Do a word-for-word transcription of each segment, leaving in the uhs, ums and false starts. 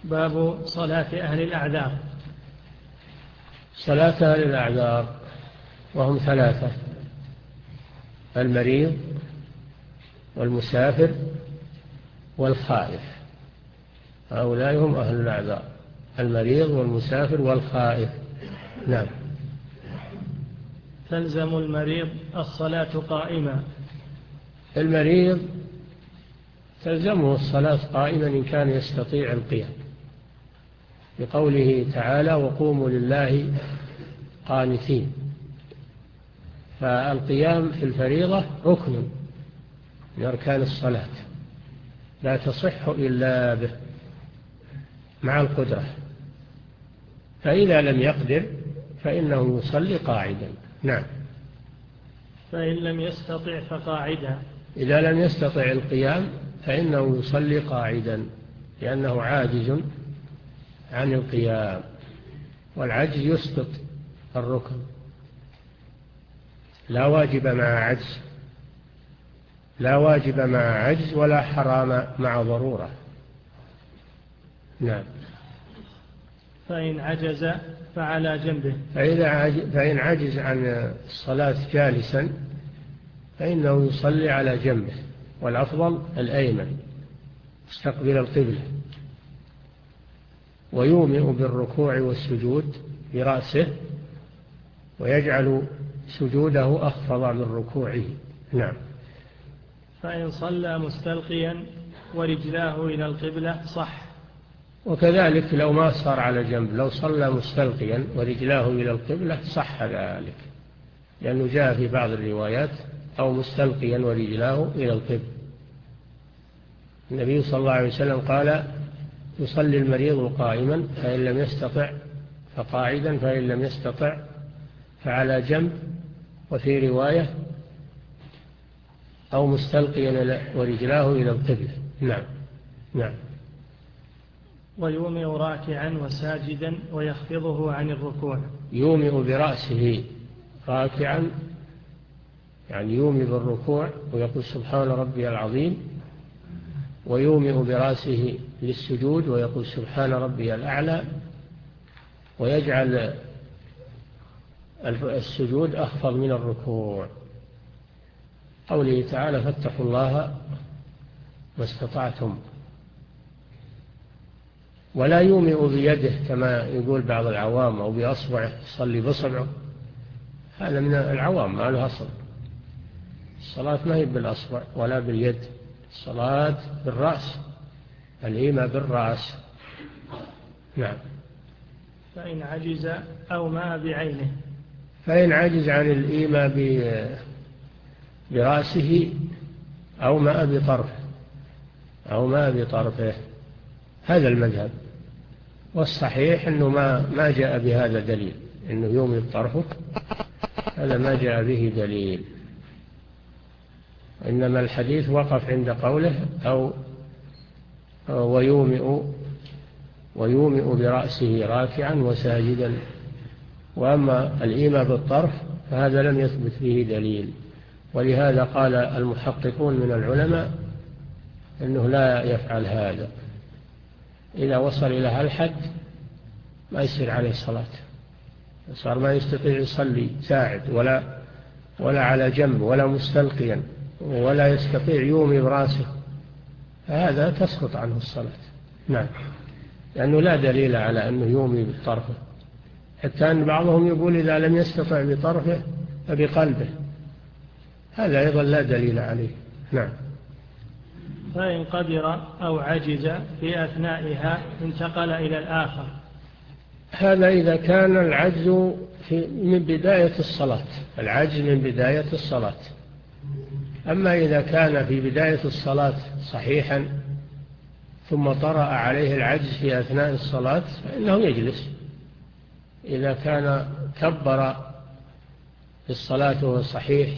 باب صلاة أهل الأعذار. صلاة أهل الأعذار وهم ثلاثة: المريض والمسافر والخائف. هؤلاء هم أهل الأعذار: المريض والمسافر والخائف. نعم. تلزم المريض الصلاة قائما. المريض تلزمه الصلاة قائما إن كان يستطيع القيام، بقوله تعالى: وقوموا لله قانتين. فالقيام في الفريضة ركن من أركان الصلاة، لا تصح إلا به مع القدرة. فإذا لم يقدر فإنه يصلي قاعدا. نعم. فإن لم يستطع فقاعدا. إذا لم يستطع القيام فإنه يصلي قاعدا، لأنه عاجز عن القيام، والعجز يسقط الركن. لا واجب مع عجز، لا واجب مع عجز ولا حرام مع ضرورة. نعم. فإن عجز فعلى جنبه. فإذا عجز فإن عجز عن الصلاة جالسا فإنه يصلي على جنبه، والأفضل الأيمن مستقبل القبلة، ويومئ بالركوع والسجود برأسه، ويجعل سجوده أخفض من ركوعه. نعم. فإن صلى مستلقيا ورجلاه إلى القبلة صح. وكذلك لو ما صار على جنب، لو صلى مستلقيا ورجلاه إلى القبلة صح ذلك، لأنه جاء في بعض الروايات: أو مستلقيا ورجلاه إلى القبلة. النبي صلى الله عليه وسلم قال: يصلي المريض قائما، فإن لم يستطع فقاعدا، فإن لم يستطع فعلى جنب، وفي رواية: أو مستلقيا ورجلاه إلى القبلة. نعم. نعم. ويومئ راكعا وساجدا ويخفضه عن الركوع. يومئ برأسه راكعا، يعني يومئ بالركوع ويقول سبحان ربي العظيم، ويومئ برأسه للسجود ويقول سبحان ربي الأعلى، ويجعل السجود أخفض من الركوع. قوله تعالى: فاتقوا الله ما استطعتم. ولا يومئ بيده كما يقول بعض العوام، أو بأصبعه، يصلي بصبعه. هذا من العوام، ما له أصل. الصلاة ما هي بالأصبع ولا باليد، الصلاة بالرأس، الإيمة بالرأس. نعم. فإن عجز أو ما بعينه. فإن عجز عن الإيمة برأسه أو ما بطرفه، أو ما بطرفه، هذا المذهب. والصحيح أنه ما ما جاء بهذا دليل، أنه يومي بطرفه، هذا ما جاء به دليل. إنما الحديث وقف عند قوله: أو ويومئ ويومئ برأسه راكعا وساجدا. وأما الإيمة بالطرف فهذا لم يثبت به دليل، ولهذا قال المحققون من العلماء أنه لا يفعل هذا. إذا وصل إلى هالحد ما يصير عليه صلاة، صار ما يستطيع يصلي ساعد ولا ولا على جنب ولا مستلقيا، ولا يستطيع يومي براسه، فهذا تسقط عنه الصلاة. نعم. لأنه لا دليل على أنه يومي بطرفه، حتى أن بعضهم يقول إذا لم يستطع بطرفه فبقلبه، هذا أيضا لا دليل عليه. نعم. فإن قدر أو عجز في أثنائها انتقل إلى الآخر. هذا إذا كان العجز في من بداية الصلاة، العجز من بداية الصلاة. أما إذا كان في بداية الصلاة صحيحا ثم طرأ عليه العجز في أثناء الصلاة فإنه يجلس. إذا كان كبر في الصلاة وهو صحيح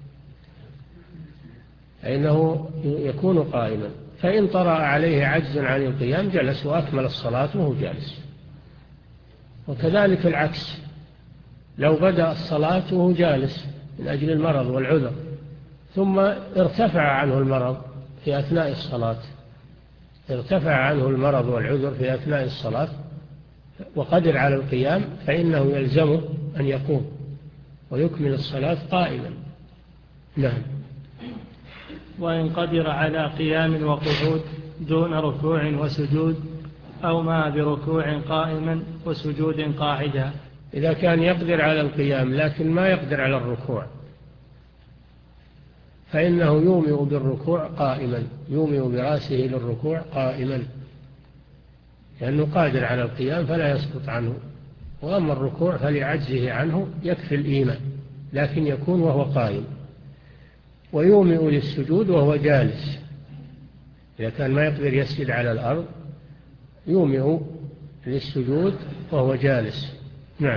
فإنه يكون قائما، فإن طرأ عليه عجز عن القيام جلس وأكمل الصلاة وهو جالس. وكذلك العكس، لو بدأ الصلاة وهو جالس من أجل المرض والعذر، ثم ارتفع عنه المرض في أثناء الصلاة ارتفع عنه المرض والعذر في أثناء الصلاة وقدر على القيام فإنه يلزمه أن يقوم ويكمل الصلاة قائما. نعم. وإن قدر على قيام وقعود دون ركوع وسجود أو ما بركوع قائما وسجود قاعدا. إذا كان يقدر على القيام لكن ما يقدر على الركوع فإنه يومئ بالركوع قائما، يومئ برأسه للركوع قائما، لأنه قادر على القيام فلا يسقط عنه. وأما الركوع فلعجزه عنه يكفي الإيمان لكن يكون وهو قائم. ويومئ للسجود وهو جالس، إذا كان ما يقدر يسجد على الأرض يومئ للسجود وهو جالس. نعم.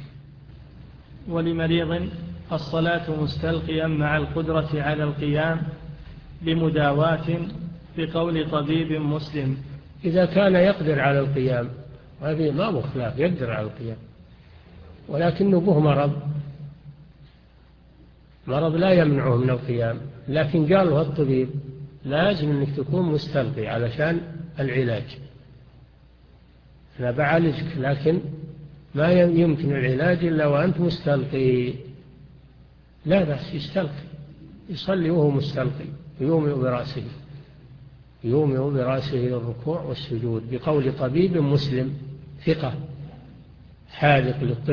ولمريض الصلاة مستلقيا مع القدرة على القيام بمداواة بقول طبيب مسلم. إذا كان يقدر على القيام هذه ما مخلاف، يقدر على القيام ولكنه به مرض مرض لا يمنعه من القيام، لكن قال له الطبيب لازم أنك تكون مستلقي علشان العلاج، أنا بعالجك لكن ما يمكن العلاج إلا وأنت مستلقي. لا بأس يستلقي، يصلي وهو مستلقي، يومئ برأسه يومئ برأسه للركوع والسجود بقول طبيب مسلم ثقة حاذق للطب.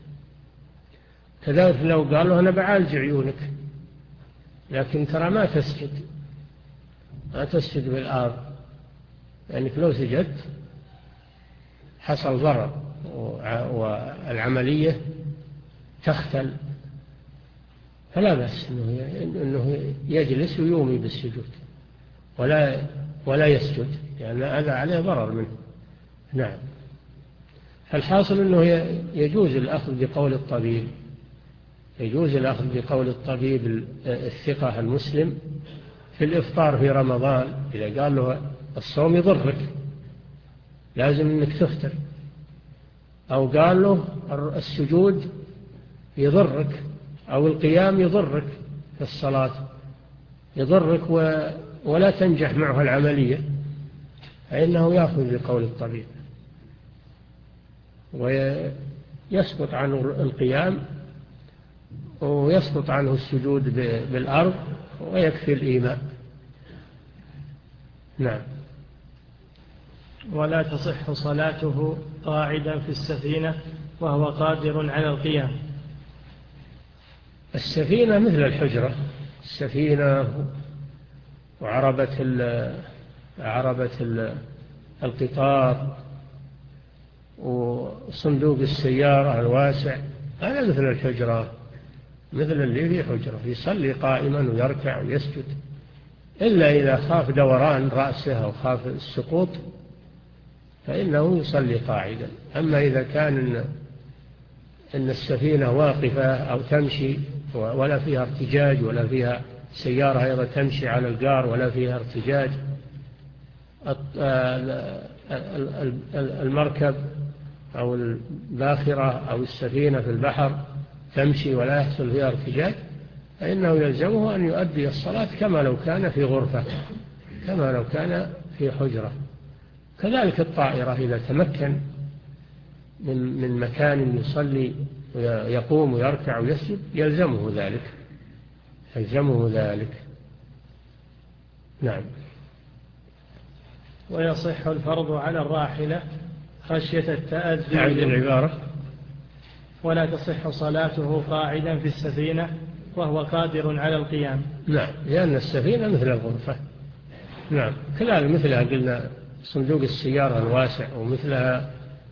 كذلك لو قال له أنا بعالج عيونك لكن ترى ما تسجد ما تسجد بالأرض، لأنك لو سجدت حصل ضرر والعملية تختل، فلا بأس أنه يجلس ويومي بالسجود ولا ولا يسجد، لأن يعني هذا عليه ضرر منه. نعم. فالحاصل أنه يجوز الأخذ بقول الطبيب، يجوز الأخذ بقول الطبيب الثقة المسلم في الإفطار في رمضان. إذا قال له الصوم يضرك لازم أنك تفطر، أو قال له السجود يضرك أو القيام يضرك في الصلاة يضرك ولا تنجح معه العملية، فإنه يأخذ بقول الطبيب ويسقط عنه القيام ويسقط عنه السجود بالأرض ويكفي الإيماء. نعم. ولا تصح صلاته قاعدا في السفينة وهو قادر على القيام. السفينة مثل الحجرة، السفينة وعربة عربة القطار وصندوق السيارة الواسع، هذا مثل الحجرة، مثل اللي فيه حجرة يصلي قائما ويركع ويسجد، إلا إذا خاف دوران رأسه أو خاف السقوط فإنه يصلي قاعدا. أما إذا كان إن, إن السفينة واقفة أو تمشي ولا فيها ارتجاج ولا فيها سيارة أيضا تمشي على القار ولا فيها ارتجاج، المركب أو الباخرة أو السفينة في البحر تمشي ولا يحصل فيها ارتجاج، فإنه يلزمه أن يؤدي الصلاة كما لو كان في غرفة، كما لو كان في حجرة. كذلك الطائرة إذا تمكن من من مكان يصلي ويقوم ويركع ويسجد يلزمه ذلك، يلزمه ذلك. نعم. ويصح الفرض على الراحلة خشية التأذي. أعد العبارة. ولا تصح صلاته قاعدا في السفينة وهو قادر على القيام. نعم، لأن السفينة مثل الغرفة. نعم، كلها مثلها قلنا صندوق السيارة الواسع ومثلها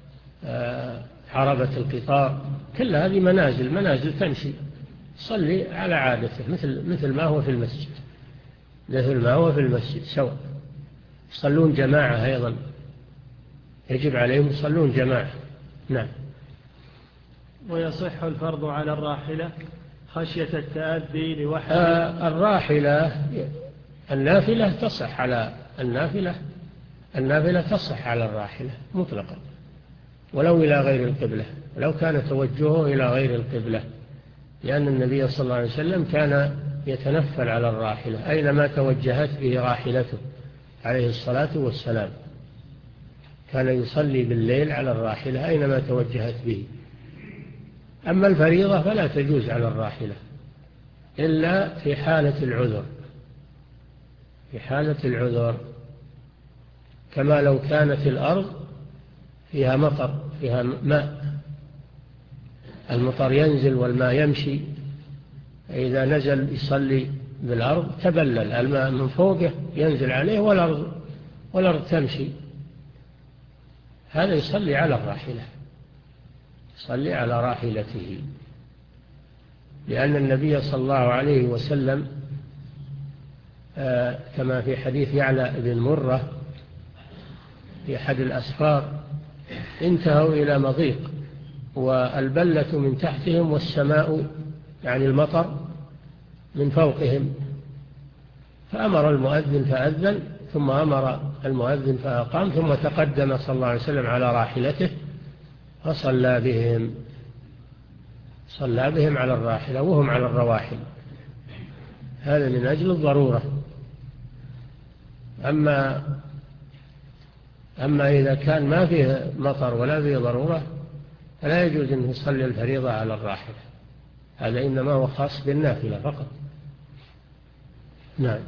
عربة القطار، كل هذه منازل منازل تمشي، صلي على عادته مثل مثل ما هو في المسجد، مثل ما هو في المسجد سواء. يصلون جماعة أيضا، يجب عليهم يصلون جماعة. نعم. ويصح الفرض على الراحلة خشية التأذي لوحده. آه الراحلة النافلة تصح على النافلة النافلة تصح على الراحلة مطلقا ولو إلى غير القبلة، ولو كان توجهه إلى غير القبلة، لأن النبي صلى الله عليه وسلم كان يتنفل على الراحلة أينما توجهت به راحلته عليه الصلاة والسلام، كان يصلي بالليل على الراحلة أينما توجهت به. أما الفريضة فلا تجوز على الراحلة إلا في حالة العذر، في حالة العذر كما لو كانت الأرض فيها مطر، فيها ماء، المطر ينزل والماء يمشي، إذا نزل يصلي بالأرض تبلل الماء من فوقه ينزل عليه والأرض, والأرض تمشي، هذا يصلي على الراحلة، يصلي على راحلته، لأن النبي صلى الله عليه وسلم آه كما في حديث يعلى بن مرة في أحد الأسفار انتهوا إلى مضيق والبلة من تحتهم والسماء يعني المطر من فوقهم، فأمر المؤذن فأذن، ثم أمر المؤذن فأقام، ثم تقدم صلى الله عليه وسلم على راحلته فصلى بهم، صلى بهم على الراحلة وهم على الرواحل، هذا من أجل الضرورة. أما أما إذا كان ما فيه مطر ولا فيه ضرورة فلا يجوز أن يصلي الفريضة على الراحلة، هذا إنما هو خاص بالنافلة فقط. نعم.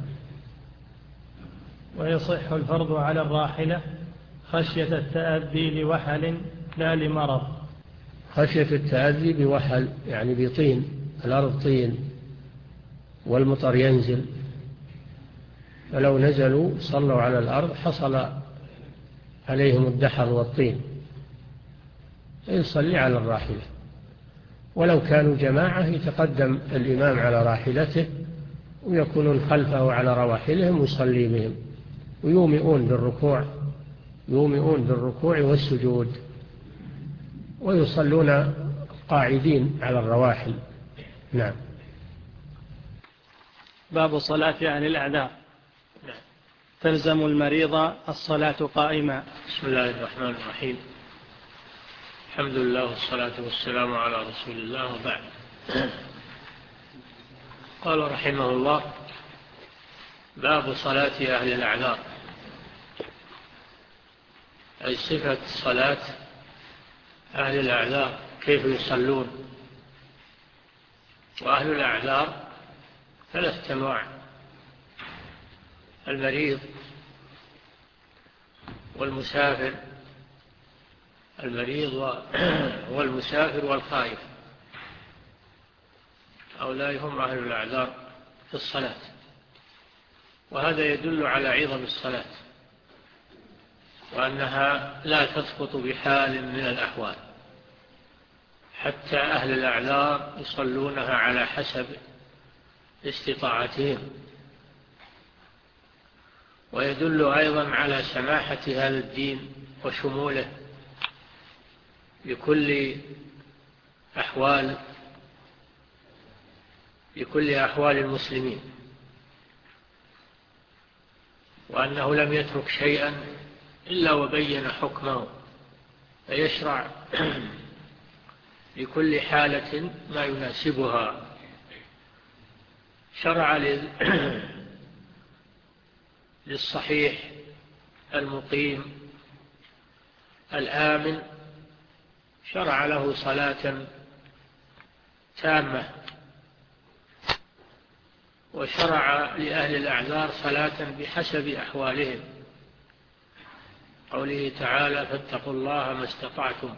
ويصح الفرض على الراحلة خشية التأذي لوحل لا لمرض. خشية التأذي بوحل يعني بطين، الأرض طين والمطر ينزل، فلو نزلوا صلوا على الأرض حصل عليهم الدحر والطين، يصلي على الراحلة. ولو كانوا جماعة يتقدم الإمام على راحلته ويكونون خلفه على رواحلهم ويصلي بهم، ويومئون بالركوع، يومئون بالركوع والسجود، ويصلون قاعدين على الرواحل. نعم. باب صلاة أهل الأعذار. تلزم المريض الصلاة قائما. بسم الله الرحمن الرحيم، الحمد لله والصلاة والسلام على رسول الله، وبعد. قال رحمه الله: باب صلاة أهل الأعذار، أي صفة صلاة أهل الأعذار، كيف يصلون. وأهل الأعذار ثلاثة أنواع: المريض والمسافر، المريض والمسافر والخائف، هؤلاء هم أهل الأعذار في الصلاة. وهذا يدل على عظم الصلاة وأنها لا تسقط بحال من الأحوال، حتى أهل الأعذار يصلونها على حسب استطاعتهم. ويدل أيضا على سماحة هذا الدين وشموله بكل أحوال بكل أحوال المسلمين، وأنه لم يترك شيئا إلا وبين حكمه، فيشرع لكل حالة ما يناسبها. شرع للصحيح المقيم الآمن، شرع له صلاة تامة، وشرع لأهل الأعذار صلاة بحسب أحوالهم، قوله تعالى: فاتقوا الله ما استطعتم،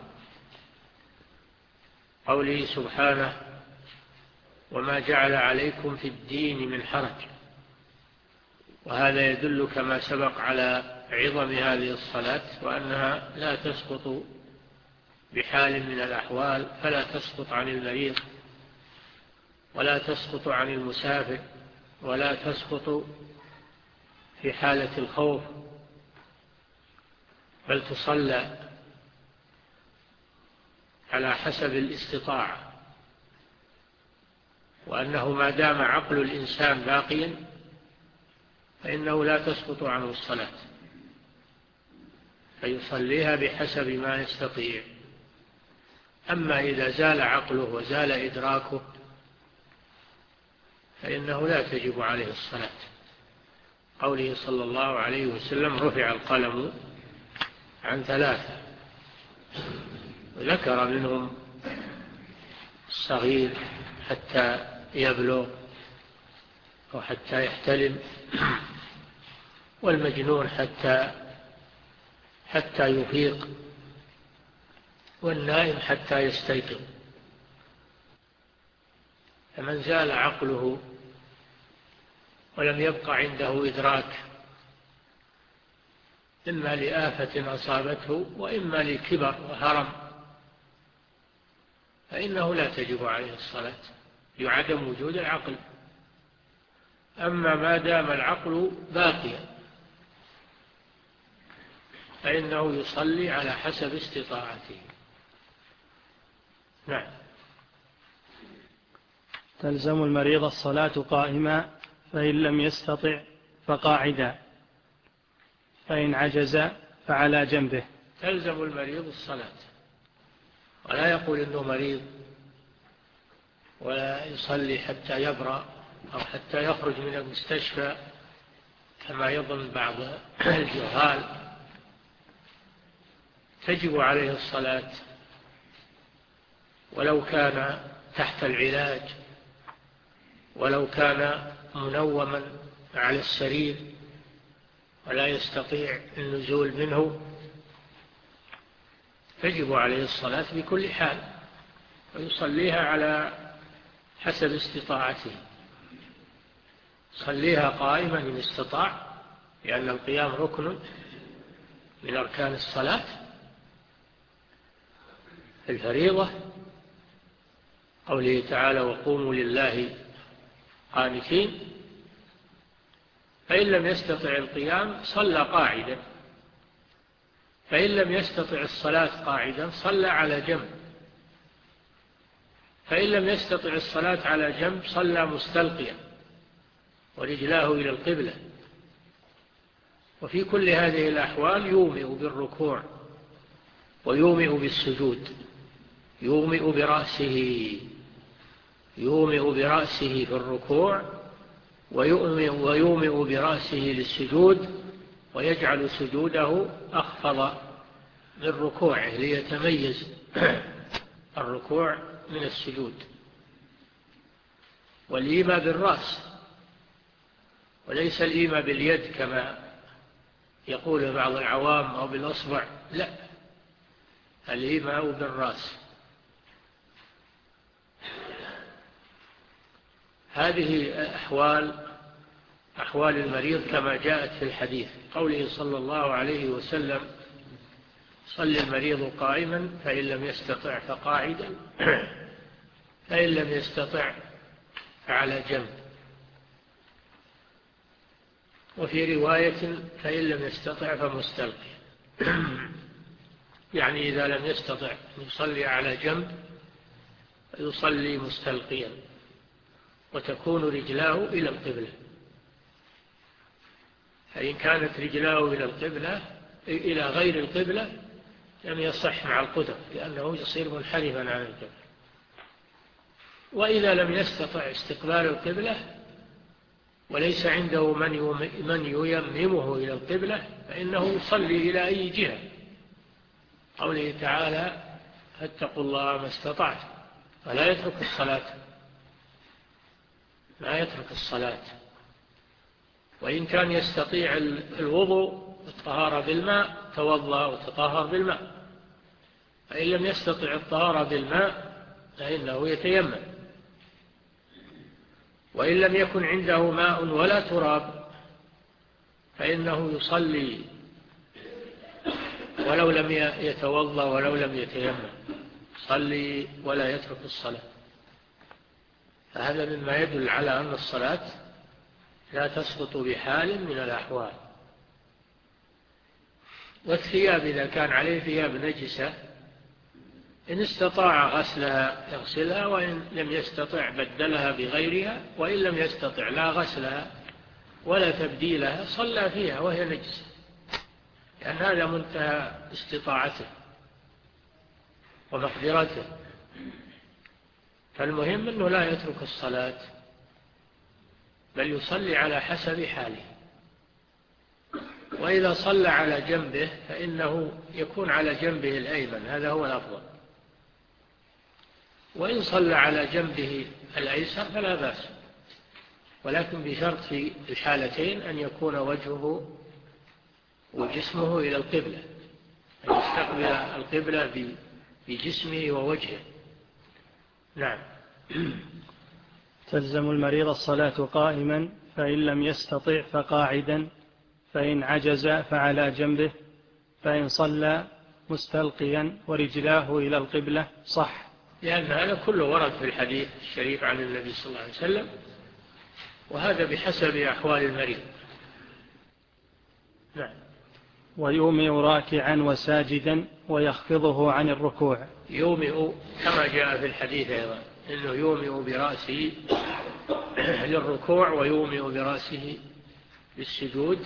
قوله سبحانه: وما جعل عليكم في الدين من حرج. وهذا يدل كما سبق على عظم هذه الصلاة، وأنها لا تسقط بحال من الأحوال، فلا تسقط عن المريض ولا تسقط عن المسافر ولا تسقط في حالة الخوف، بل تصلى على حسب الاستطاعة. وأنه ما دام عقل الإنسان باقيا فإنه لا تسقط عنه الصلاة، فيصليها بحسب ما يستطيع. أما إذا زال عقله وزال إدراكه فإنه لا تجب عليه الصلاة، قوله صلى الله عليه وسلم رفع القلم عن ثلاثة، وذكر منهم الصغير حتى يبلغ أو حتى يحتلم، والمجنون حتى حتى يفيق، والنائم حتى يستيقظ. فمن زال عقله ولم يبق عنده إدراك إما لآفة أصابته وإما لكبر وهرم، فإنه لا تجب عليه الصلاة لعدم وجود العقل. أما ما دام العقل باقيا فإنه يصلي على حسب استطاعته. نعم. تلزم المريض الصلاة قائما فإن لم يستطع فقاعدا، فإن عجز فعلى جنبه. تلزم المريض الصلاة، ولا يقول إنه مريض ولا يصلي حتى يبرأ أو حتى يخرج من المستشفى كما يظن بعض الجهال. تجب عليه الصلاة ولو كان تحت العلاج، ولو كان منوما على السرير ولا يستطيع النزول منه، تجب عليه الصلاة بكل حال، ويصليها على حسب استطاعته. صليها قائما إن استطاع، لأن القيام ركن من أركان الصلاة الفريضة، قوله تعالى وقوموا لله قانتين. فإن لم يستطع القيام صلى قاعدا، فإن لم يستطع الصلاة قاعدا صلى على جنب، فإن لم يستطع الصلاة على جنب صلى مستلقيا ورجلاه إلى القبلة. وفي كل هذه الأحوال يومئ بالركوع ويومئ بالسجود، يومئ برأسه يومئ برأسه في الركوع ويومئ, ويومئ برأسه للسجود، ويجعل سجوده أخفض من ركوعه ليتميز الركوع من السجود. والإيماء بالرأس وليس الإيماء باليد كما يقول بعض العوام أو بالأصبع، لا، الإيماء بالرأس. هذه أحوال أحوال المريض كما جاءت في الحديث، قوله صلى الله عليه وسلم صلي المريض قائما فإن لم يستطع فقاعدا فإن لم يستطع فعلى جنب، وفي رواية فإن لم يستطع فمستلقي. يعني إذا لم يستطع أن يصلي على جنب يصلي مستلقيا، وتكون رجلاه إلى القبلة. فإن كانت رجلاه إلى القبلة إلى غير القبلة لم يصح مع القدر، لأنه يصير منحرفا عن القبلة. وإذا لم يستطع استقبال القبلة وليس عنده من ييممه إلى القبلة فإنه يصلي إلى أي جهة، قوله تعالى فاتقوا الله ما استطعت، فلا يترك الصلاة لا يترك الصلاة. وإن كان يستطيع الوضوء والطهارة بالماء توضأ وتطهر بالماء، فإن لم يستطع الطهارة بالماء فإنه يتيمم. وإن لم يكن عنده ماء ولا تراب فإنه يصلي ولو لم يتوضأ ولو لم يتيمم، يصلي ولا يترك الصلاة. فهذا مما يدل على أن الصلاة لا تسقط بحال من الأحوال. والثياب إذا كان عليه ثياب نجسة إن استطاع غسلها يغسلها، وإن لم يستطع بدلها بغيرها، وإن لم يستطع لا غسلها ولا تبديلها صلى فيها وهي نجسة، لأن هذا منتهى استطاعته ومقدرته. فالمهم أنه لا يترك الصلاة بل يصلي على حسب حاله. وإذا صلى على جنبه فإنه يكون على جنبه الأيمن، هذا هو الأفضل. وإن صلى على جنبه الأيسر فلا بأس، ولكن بشرط في الحالتين أن يكون وجهه وجسمه إلى القبلة، أن يستقبل القبلة بجسمه ووجهه. نعم. تلزم المريض الصلاة قائما، فإن لم يستطع فقاعدا، فإن عجز فعلى جنبه، فإن صلى مستلقيا ورجلاه إلى القبلة صح. لأن هذا كله ورد في الحديث الشريف عن النبي صلى الله عليه وسلم، وهذا بحسب أحوال المريض. نعم. ويومئ راكعا وساجدا ويخفضه عن الركوع. يومئ كما جاء في الحديث أيضا إنه يومئ برأسه للركوع ويومئ برأسه للسجود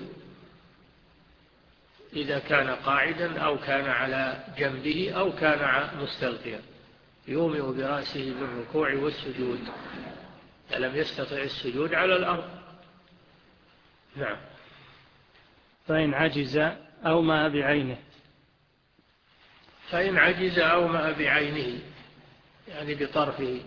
إذا كان قاعدا أو كان على جنبه أو كان مستلقيا. يومئ برأسه للركوع والسجود، فلم يستطع السجود على الأرض. نعم. فإن عجز أو ما بعينه. فإن عجز أو ما بعينه يعني بطرفه،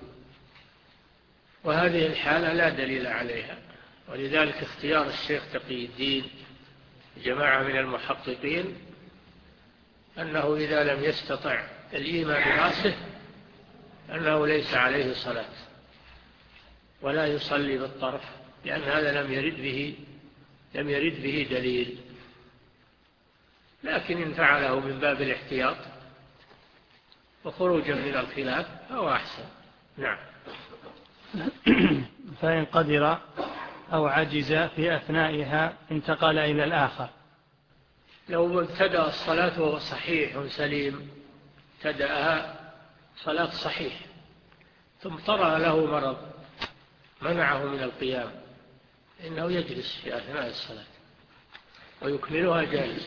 وهذه الحالة لا دليل عليها، ولذلك اختيار الشيخ تقي الدين جماعة من المحققين أنه إذا لم يستطع الإيمان برأسه أنه ليس عليه صلاة ولا يصلي بالطرف، لأن هذا لم يرد به لم يرد به دليل، لكن إن فعله من باب الاحتياط وخروجا من الخلاف فهو أحسن. نعم. فإن قدر أو عجز في أثنائها انتقل إلى الآخر. لو ابتدأ الصلاة وهو صحيح سليم، ابتدأها صلاة صحيح، ثم طرأ له مرض منعه من القيام، إنه يجلس في أثناء الصلاة ويكملها جالس.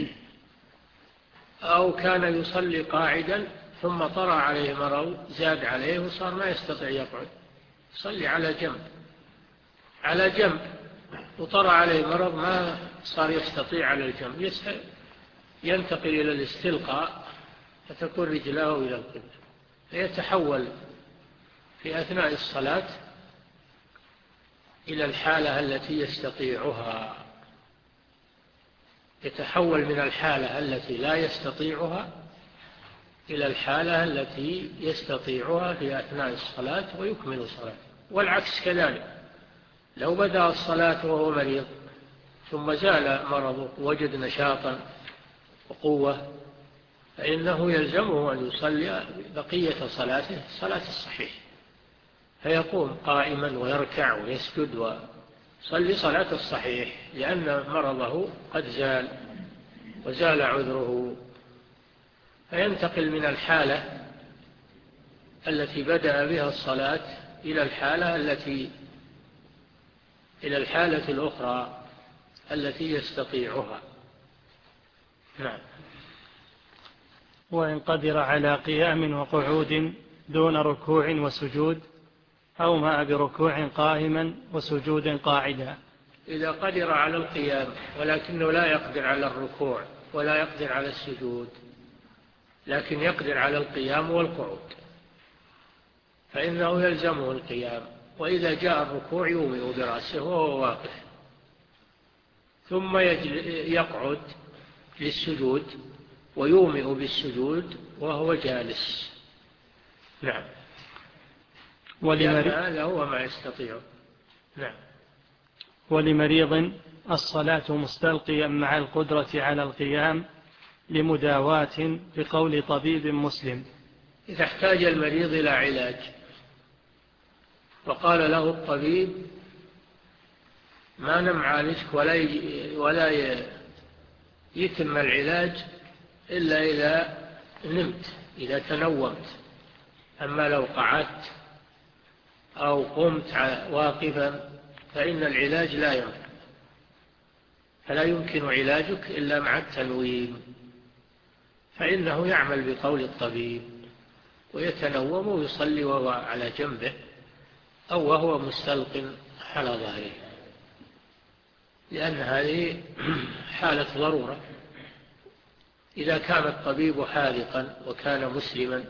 أو كان يصلي قاعدا ثم طرأ عليه مرض زاد عليه وصار ما يستطيع يقعد، يصلي على جنب على جنب وطرأ عليه مرض ما صار يستطيع على الجنب، ينتقل إلى الاستلقاء فتكون رجلاه إلى القبلة، فيتحول في أثناء الصلاة إلى الحالة التي يستطيعها، يتحول من الحالة التي لا يستطيعها إلى الحالة التي يستطيعها في أثناء الصلاة ويكمل الصلاة. والعكس كذلك، لو بدأ الصلاة وهو مريض ثم زال مرضه ووجد نشاطا وقوة فإنه يلزمه أن يصلي بقية صلاته صلاة الصحيح، فيقوم قائما ويركع ويسجد ويصلي صلاة الصحيح، لأن مرضه قد زال وزال عذره، فينتقل من الحالة التي بدأ بها الصلاة إلى الحالة التي إلى الحالة الأخرى التي يستطيعها. نعم. وإن قدر على قيام وقعود دون ركوع وسجود، أو ما بركوع قائما وسجود قاعدا. إذا قدر على القيام ولكنه لا يقدر على الركوع ولا يقدر على السجود، لكن يقدر على القيام والقعود، فإنه يلزمه القيام، وإذا جاء الركوع يومئ برأسه وهو واقف، ثم يقعد للسجود ويومئ بالسجود وهو جالس. نعم. ولمريض هذا هو ما يستطيع. نعم. ولمريض الصلاة مستلقيا مع القدرة على القيام لمداواة بقول طبيب مسلم. إذا احتاج المريض إلى علاج وقال له الطبيب ما نعالجك ولا ولا يتم العلاج إلا إذا نمت، إذا تنومت، أما لو قعدت أو قمت واقفا فإن العلاج لا يمكن، فلا يمكن علاجك إلا مع التنويم، فإنه يعمل بقول الطبيب ويتنوم ويصلي وهو على جنبه أو وهو مستلق على ظهره. لأن هذه حالة ضرورة. إذا كان الطبيب حاذقا وكان مسلما،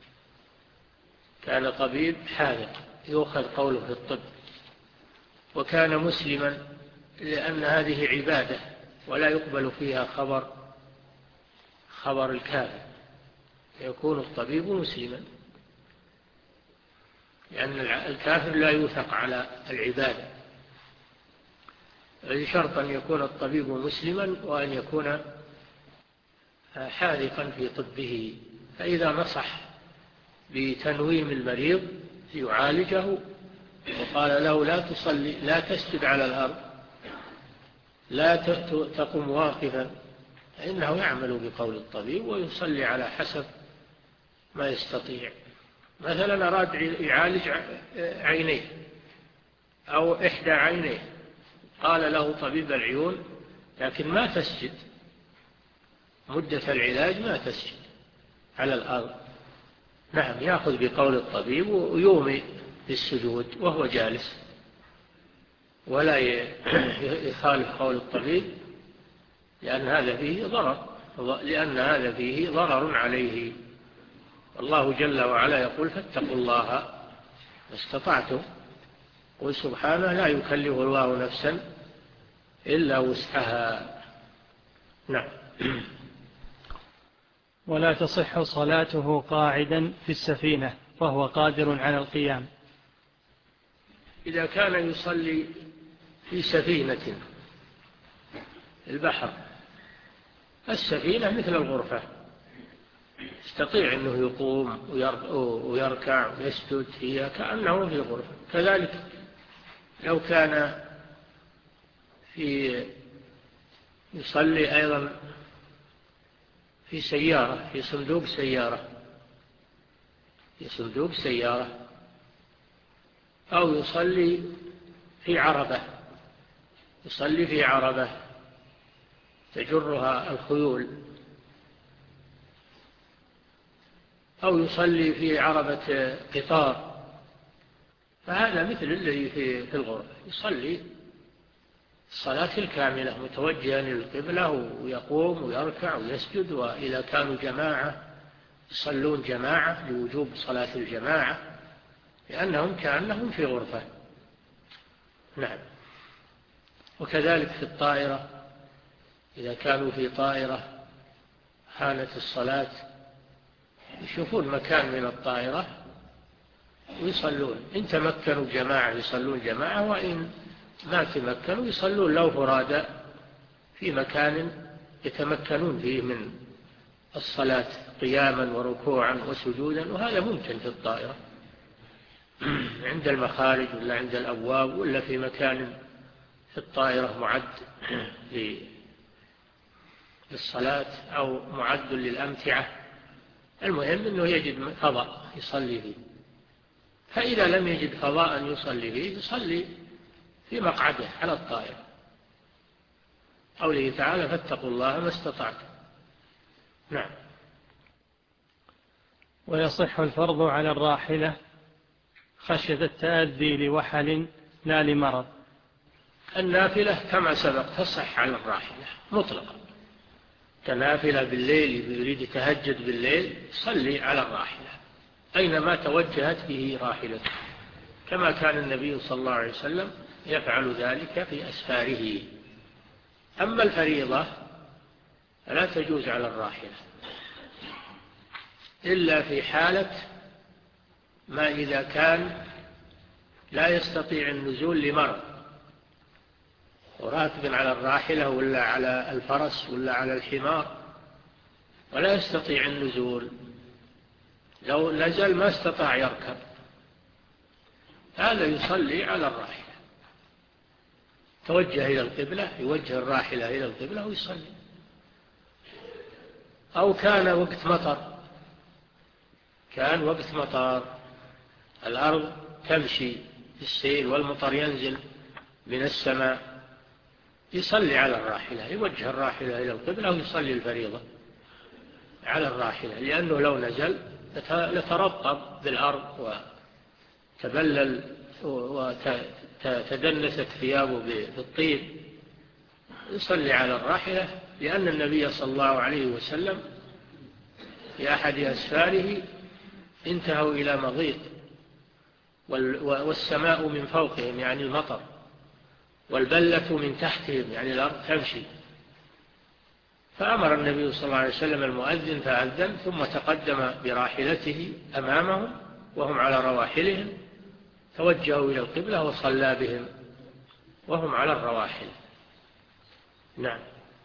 كان طبيب حاذق يؤخذ قوله في الطب، وكان مسلما لأن هذه عبادة ولا يقبل فيها خبر خبر الكافر، يكون الطبيب مسلما، لأن الكافر لا يوثق على العبادة. شرط أن يكون الطبيب مسلما وأن يكون حاذقا في طبه. فإذا نصح بتنويم المريض يعالجه وقال له لا تصلي، لا تسجد على الأرض، لا تقم واقفا، فإنه يعمل بقول الطبيب ويصلي على حسب ما يستطيع. مثلا أراد يعالج عينيه أو إحدى عينيه، قال له طبيب العيون لكن ما تسجد مدة العلاج، ما تسجد على الأرض. نعم، يأخذ بقول الطبيب ويومي بالسجود وهو جالس، ولا يخالف قول الطبيب، لأن هذا فيه ضرر لأن هذا فيه ضرر عليه. الله جل وعلا يقول فاتقوا الله ما استطعتم، وسبحانه لا يكلف الله نفسا إلا وسعها. نعم. ولا تصح صلاته قاعدا في السفينة فهو قادر على القيام. إذا كان يصلي في سفينة البحر، السفينة مثل الغرفة، يستطيع أنه يقوم ويركع ويسجد فيها كأنه في غرفة. كذلك لو كان في يصلي أيضا في سيارة، في صندوق سيارة في صندوق سيارة أو يصلي في عربة يصلي في عربة تجرها الخيول، أو يصلي في عربة قطار، فهذا مثل الذي في الغرفة، يصلي الصلاة الكاملة متوجها للقبلة ويقوم ويركع ويسجد. وإذا كانوا جماعة يصلون جماعة لوجوب صلاة الجماعة، لأنهم كأنهم في غرفة. نعم. وكذلك في الطائرة، إذا كانوا في طائرة حانت الصلاة يشوفون مكان من الطائرة ويصلون، إن تمكنوا جماعة يصلون جماعة، وإن ما تمكنوا يصلون لو فرادى في مكان يتمكنون فيه من الصلاة قياما وركوعا وسجودا. وهذا ممكن في الطائرة عند المخارج ولا عند الأبواب ولا في مكان في الطائرة معد للصلاة أو معد للأمتعة. المهم أنه يجد فضاء يصلي فيه، فإذا لم يجد فضاء يصلي فيه يصلي في مقعده على الطائرة. قوله تعالى فاتقوا الله ما استطعتم. نعم. ويصح الفرض على الراحلة خشية التأذي لوحل لا لمرض. النافلة كما سبق تصح على الراحلة مطلقا، كنافلة بالليل يريد يتهجد بالليل صلي على الراحلة أينما توجهت به راحلته، كما كان النبي صلى الله عليه وسلم يفعل ذلك في أسفاره. أما الفريضة لا تجوز على الراحلة إلا في حالة ما إذا كان لا يستطيع النزول لمرض، وراكب على الراحلة ولا على الفرس ولا على الحمار ولا يستطيع النزول، لو نزل ما استطاع يركب، هذا يصلي على الراحلة، توجه إلى القبلة يوجه الراحلة إلى القبلة ويصلي. أو كان وقت مطر، كان وقت مطر الأرض تمشي بالسيل والمطر ينزل من السماء، يصلي على الراحلة، يوجه الراحلة إلى القبلة ويصلي الفريضة على الراحلة، لأنه لو نزل لترطب بالأرض وتبلل وتدنست ثيابه بالطين، يصلي على الراحلة، لأن النبي صلى الله عليه وسلم في أحد أسفاره انتهوا إلى مضيق والسماء من فوقهم يعني المطر، والبلة من تحتهم يعني الأرض تمشي، فأمر النبي صلى الله عليه وسلم المؤذن فأذن، ثم تقدم براحلته أمامهم وهم على رواحلهم، توجهوا إلى القبلة وصلى بهم وهم على الرواحل. نعم.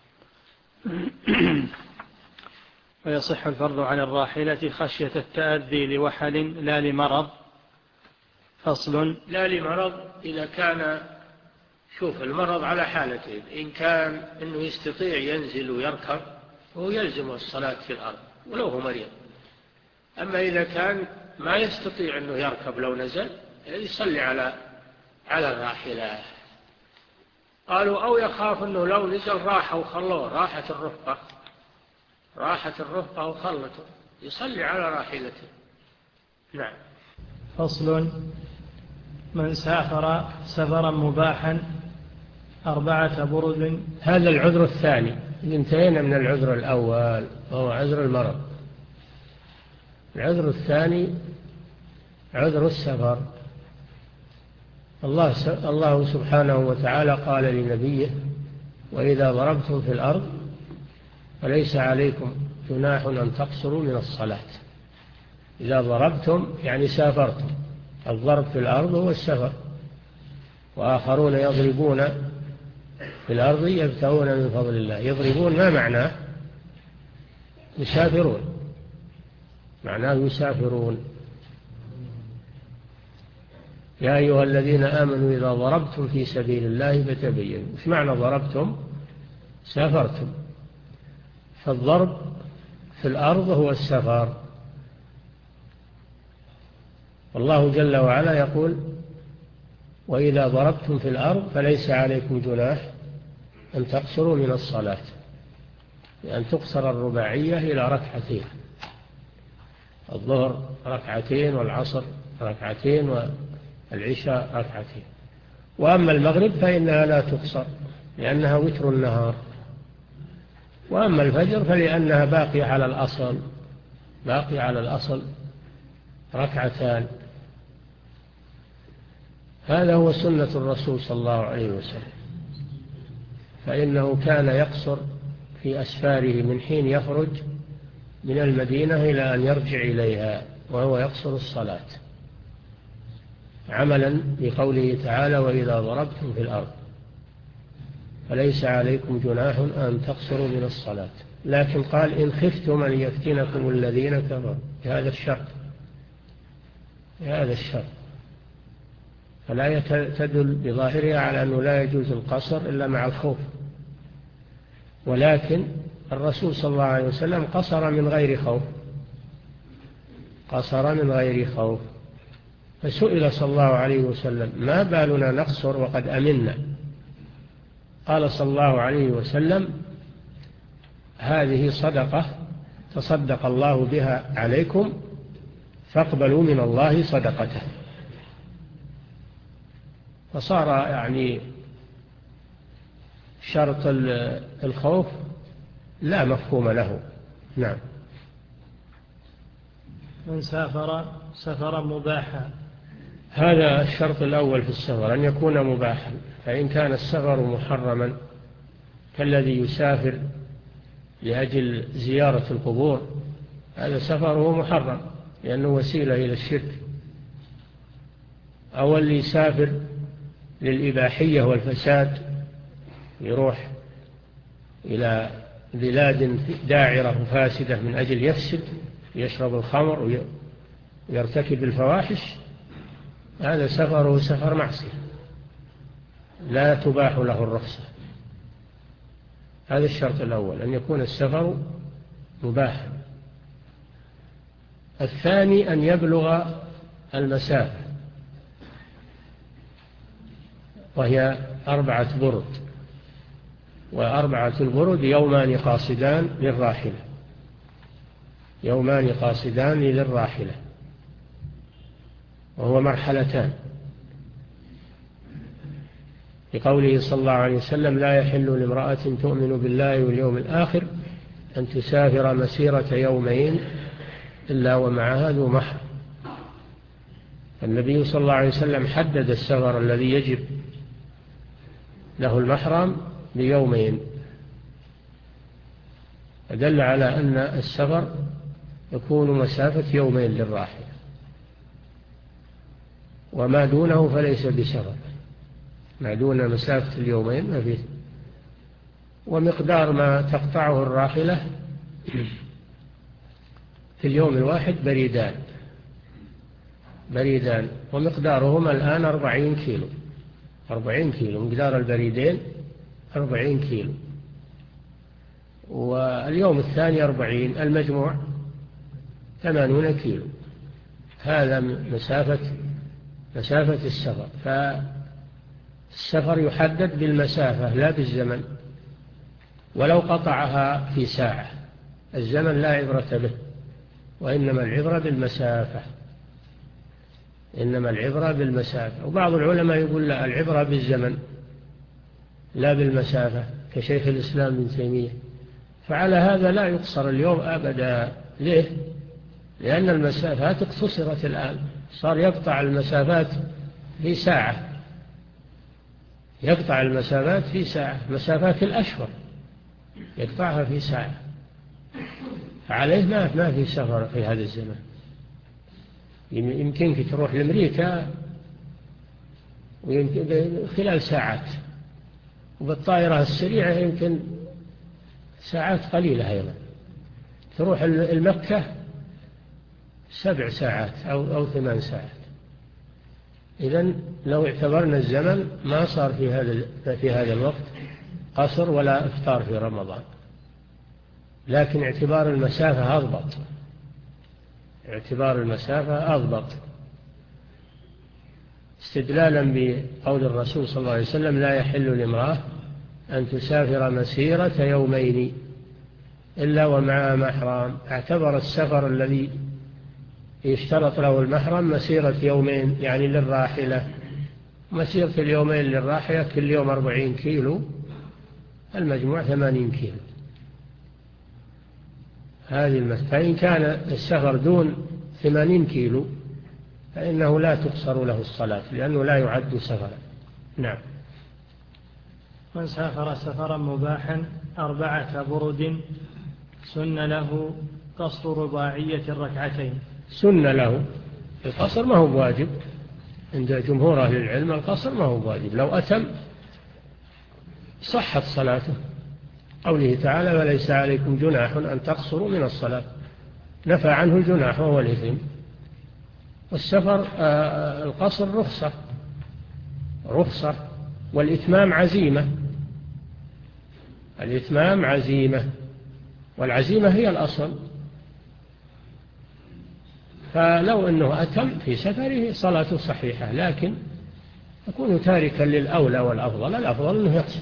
ويصح الفرض على الراحلة خشية التأذي لوحل لا لمرض. فصل. لا لمرض إذا كان، شوف المرض على حالتين، إن كان أنه يستطيع ينزل ويركب وهو يلزم الصلاة في الأرض ولو هو مريض. أما إذا كان ما يستطيع أنه يركب لو نزل يصلي على على الراحلة. قالوا أو يخاف أنه لو نزل راح وخلوه، راحت الرفقة راحت الرفقة وخلته، يصلي على راحلته. نعم. فصل. من سافر سفرا مباحا أربعة برد. هذا العذر الثاني، انتهينا من العذر الأول وهو عذر المرض. العذر الثاني عذر السفر. الله الله سبحانه وتعالى قال لنبيه: وإذا ضربتم في الأرض فليس عليكم جناح أن تقصروا من الصلاة. إذا ضربتم يعني سافرتم، الضرب في الأرض هو السفر. وآخرون يضربون في الأرض يبتغون من فضل الله. يضربون ما معناه؟ يسافرون، معناه يسافرون. يا أيها الذين آمنوا إذا ضربتم في سبيل الله فتبينوا. إيش معنى ضربتم؟ سافرتم. فالضرب في الأرض هو السفر. والله جل وعلا يقول: وإذا ضربتم في الأرض فليس عليكم جناح أن تقصروا من الصلاة، لأن تقصر الرباعية إلى ركعتين، الظهر ركعتين والعصر ركعتين والعشاء ركعتين. وأما المغرب فإنها لا تقصر لأنها وتر النهار. وأما الفجر فلأنها باقية على الأصل باقية على الأصل ركعتان. هذا هو سنة الرسول صلى الله عليه وسلم، فإنه كان يقصر في أسفاره من حين يخرج من المدينة إلى أن يرجع إليها، وهو يقصر الصلاة عملا بقوله تعالى: وإذا ضربتم في الأرض فليس عليكم جناح أن تقصروا من الصلاة. لكن قال: إن خفتم أن يفتنكم الذين كفروا، بهذا الشرط بهذا الشرط فلا تدل بظاهرها على أنه لا يجوز القصر إلا مع الخوف. ولكن الرسول صلى الله عليه وسلم قصر من غير خوف قصر من غير خوف فسئل صلى الله عليه وسلم: ما بالنا نقصر وقد أمنا؟ قال صلى الله عليه وسلم: هذه صدقة تصدق الله بها عليكم فاقبلوا من الله صدقته. فصار يعني شرط الخوف لا مفهوم له. نعم. من سافر سفرا مباحا. هذا الشرط الأول في السفر، أن يكون مباحا. فإن كان السفر محرما كالذي يسافر لأجل زيارة القبور، هذا سفره محرم لأنه وسيلة إلى الشرك. أو اللي يسافر للإباحية والفساد، يروح إلى بلاد داعرة فاسدة من أجل يفسد، يشرب الخمر ويرتكب الفواحش، هذا سفره سفر معصية لا تباح له الرخصة. هذا الشرط الأول، أن يكون السفر مباحا. الثاني أن يبلغ المسافة، وهي أربعة برد، وأربعة البرد يومان قاصدان للراحلة يومان قاصدان للراحلة وهو مرحلتان. بقوله صلى الله عليه وسلم لا يحل لامرأة تؤمن بالله واليوم الآخر أن تسافر مسيرة يومين إلا ومعها ذو محرم. النبي صلى الله عليه وسلم حدد السفر الذي يجب له المحرم بيومين، فدل على أن السفر يكون مسافة يومين للراحلة، وما دونه فليس بسفر، ما دون مسافة اليومين ما فيه. ومقدار ما تقطعه الراحلة في اليوم الواحد بريدان بريدان ومقدارهما الآن أربعين كيلو أربعين كيلو مقدار البريدين أربعين كيلو، واليوم الثاني أربعين، المجموع ثمانون كيلو. هذا مسافة مسافة السفر. فالسفر يحدد بالمسافة لا بالزمن، ولو قطعها في ساعة الزمن لا عبرة به، وإنما العبرة بالمسافة إنما العبرة بالمسافة. وبعض العلماء يقول لا، العبرة بالزمن لا بالمسافة، كشيخ الإسلام ابن تيمية. فعلى هذا لا يقصر اليوم أبدا. ليه؟ لأن المسافات اقتصرت الآن، صار يقطع المسافات في ساعة يقطع المسافات في ساعة مسافات الأشهر يقطعها في ساعة، عليه ما ما في سفر في هذا الزمن. يمكنك تروح لأمريكا ويمكن خلال ساعات، وبالطائرة السريعة يمكن ساعات قليلة أيضا. تروح المكة سبع ساعات أو أو ثمان ساعات. إذن لو اعتبرنا الزمن ما صار في هذا في هذا الوقت قصر ولا إفطار في رمضان، لكن اعتبار المسافة أضبط اعتبار المسافة أضبط استدلالا بقول الرسول صلى الله عليه وسلم لا يحل لامرأة أن تسافر مسيرة يومين إلا ومعها محرم. اعتبر السفر الذي يشترط له المحرم مسيرة يومين، يعني للراحلة. مسيرة اليومين للراحلة كل يوم أربعين كيلو، المجموع ثمانين كيلو. هذه المسافة. فإن كان السفر دون ثمانين كيلو فإنه لا تقصر له الصلاة، لأنه لا يعد سفرا. نعم. من سافر سفرا مباحا أربعة برد سن له قصر رباعية الركعتين. سن له القصر ما هو بواجب عند جمهور أهل العلم، القصر ما هو بواجب، لو أتم صحت صلاته. قوله تعالى وليس عليكم جناح أن تقصروا من الصلاة، نفى عنه الجناح وهو الإثم. والسفر آه القصر رخصة رخصة والإتمام عزيمة الإتمام عزيمة والعزيمة هي الأصل. فلو أنه أتم في سفره صلاته صحيحة، لكن يكون تاركا للأولى والأفضل. الأفضل أنه يقصر،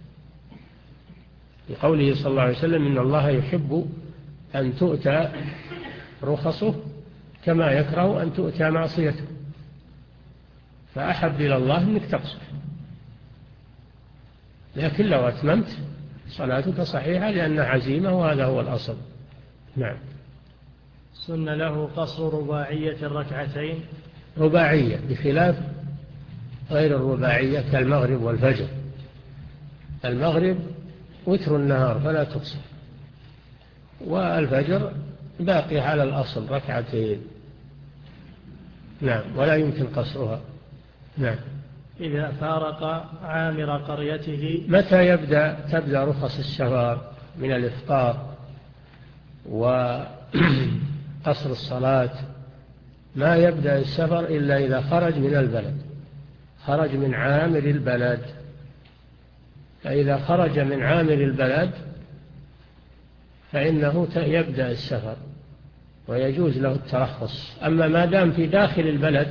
لقوله صلى الله عليه وسلم إن الله يحب أن تؤتى رخصه كما يكره أن تؤتى معصيته، فأحب إلى الله أنك تقصر. لكن لو أتممت صلاتك صحيحة لأن عزيمة، وهذا هو الأصل. نعم. سن له قصر رباعية الركعتين. رباعية بخلاف غير الرباعية كالمغرب والفجر. المغرب وتر النهار فلا تقصر، والفجر باقي على الأصل ركعتين. نعم، ولا يمكن قصرها. نعم. إذا فارق عامر قريته. متى يبدأ تبدأ رخص السفر من الإفطار وقصر الصلاة؟ ما يبدأ السفر إلا إذا خرج من البلد، خرج من عامر البلد. فإذا خرج من عامر البلد فإنه يبدأ السفر ويجوز له الترخص. أما ما دام في داخل البلد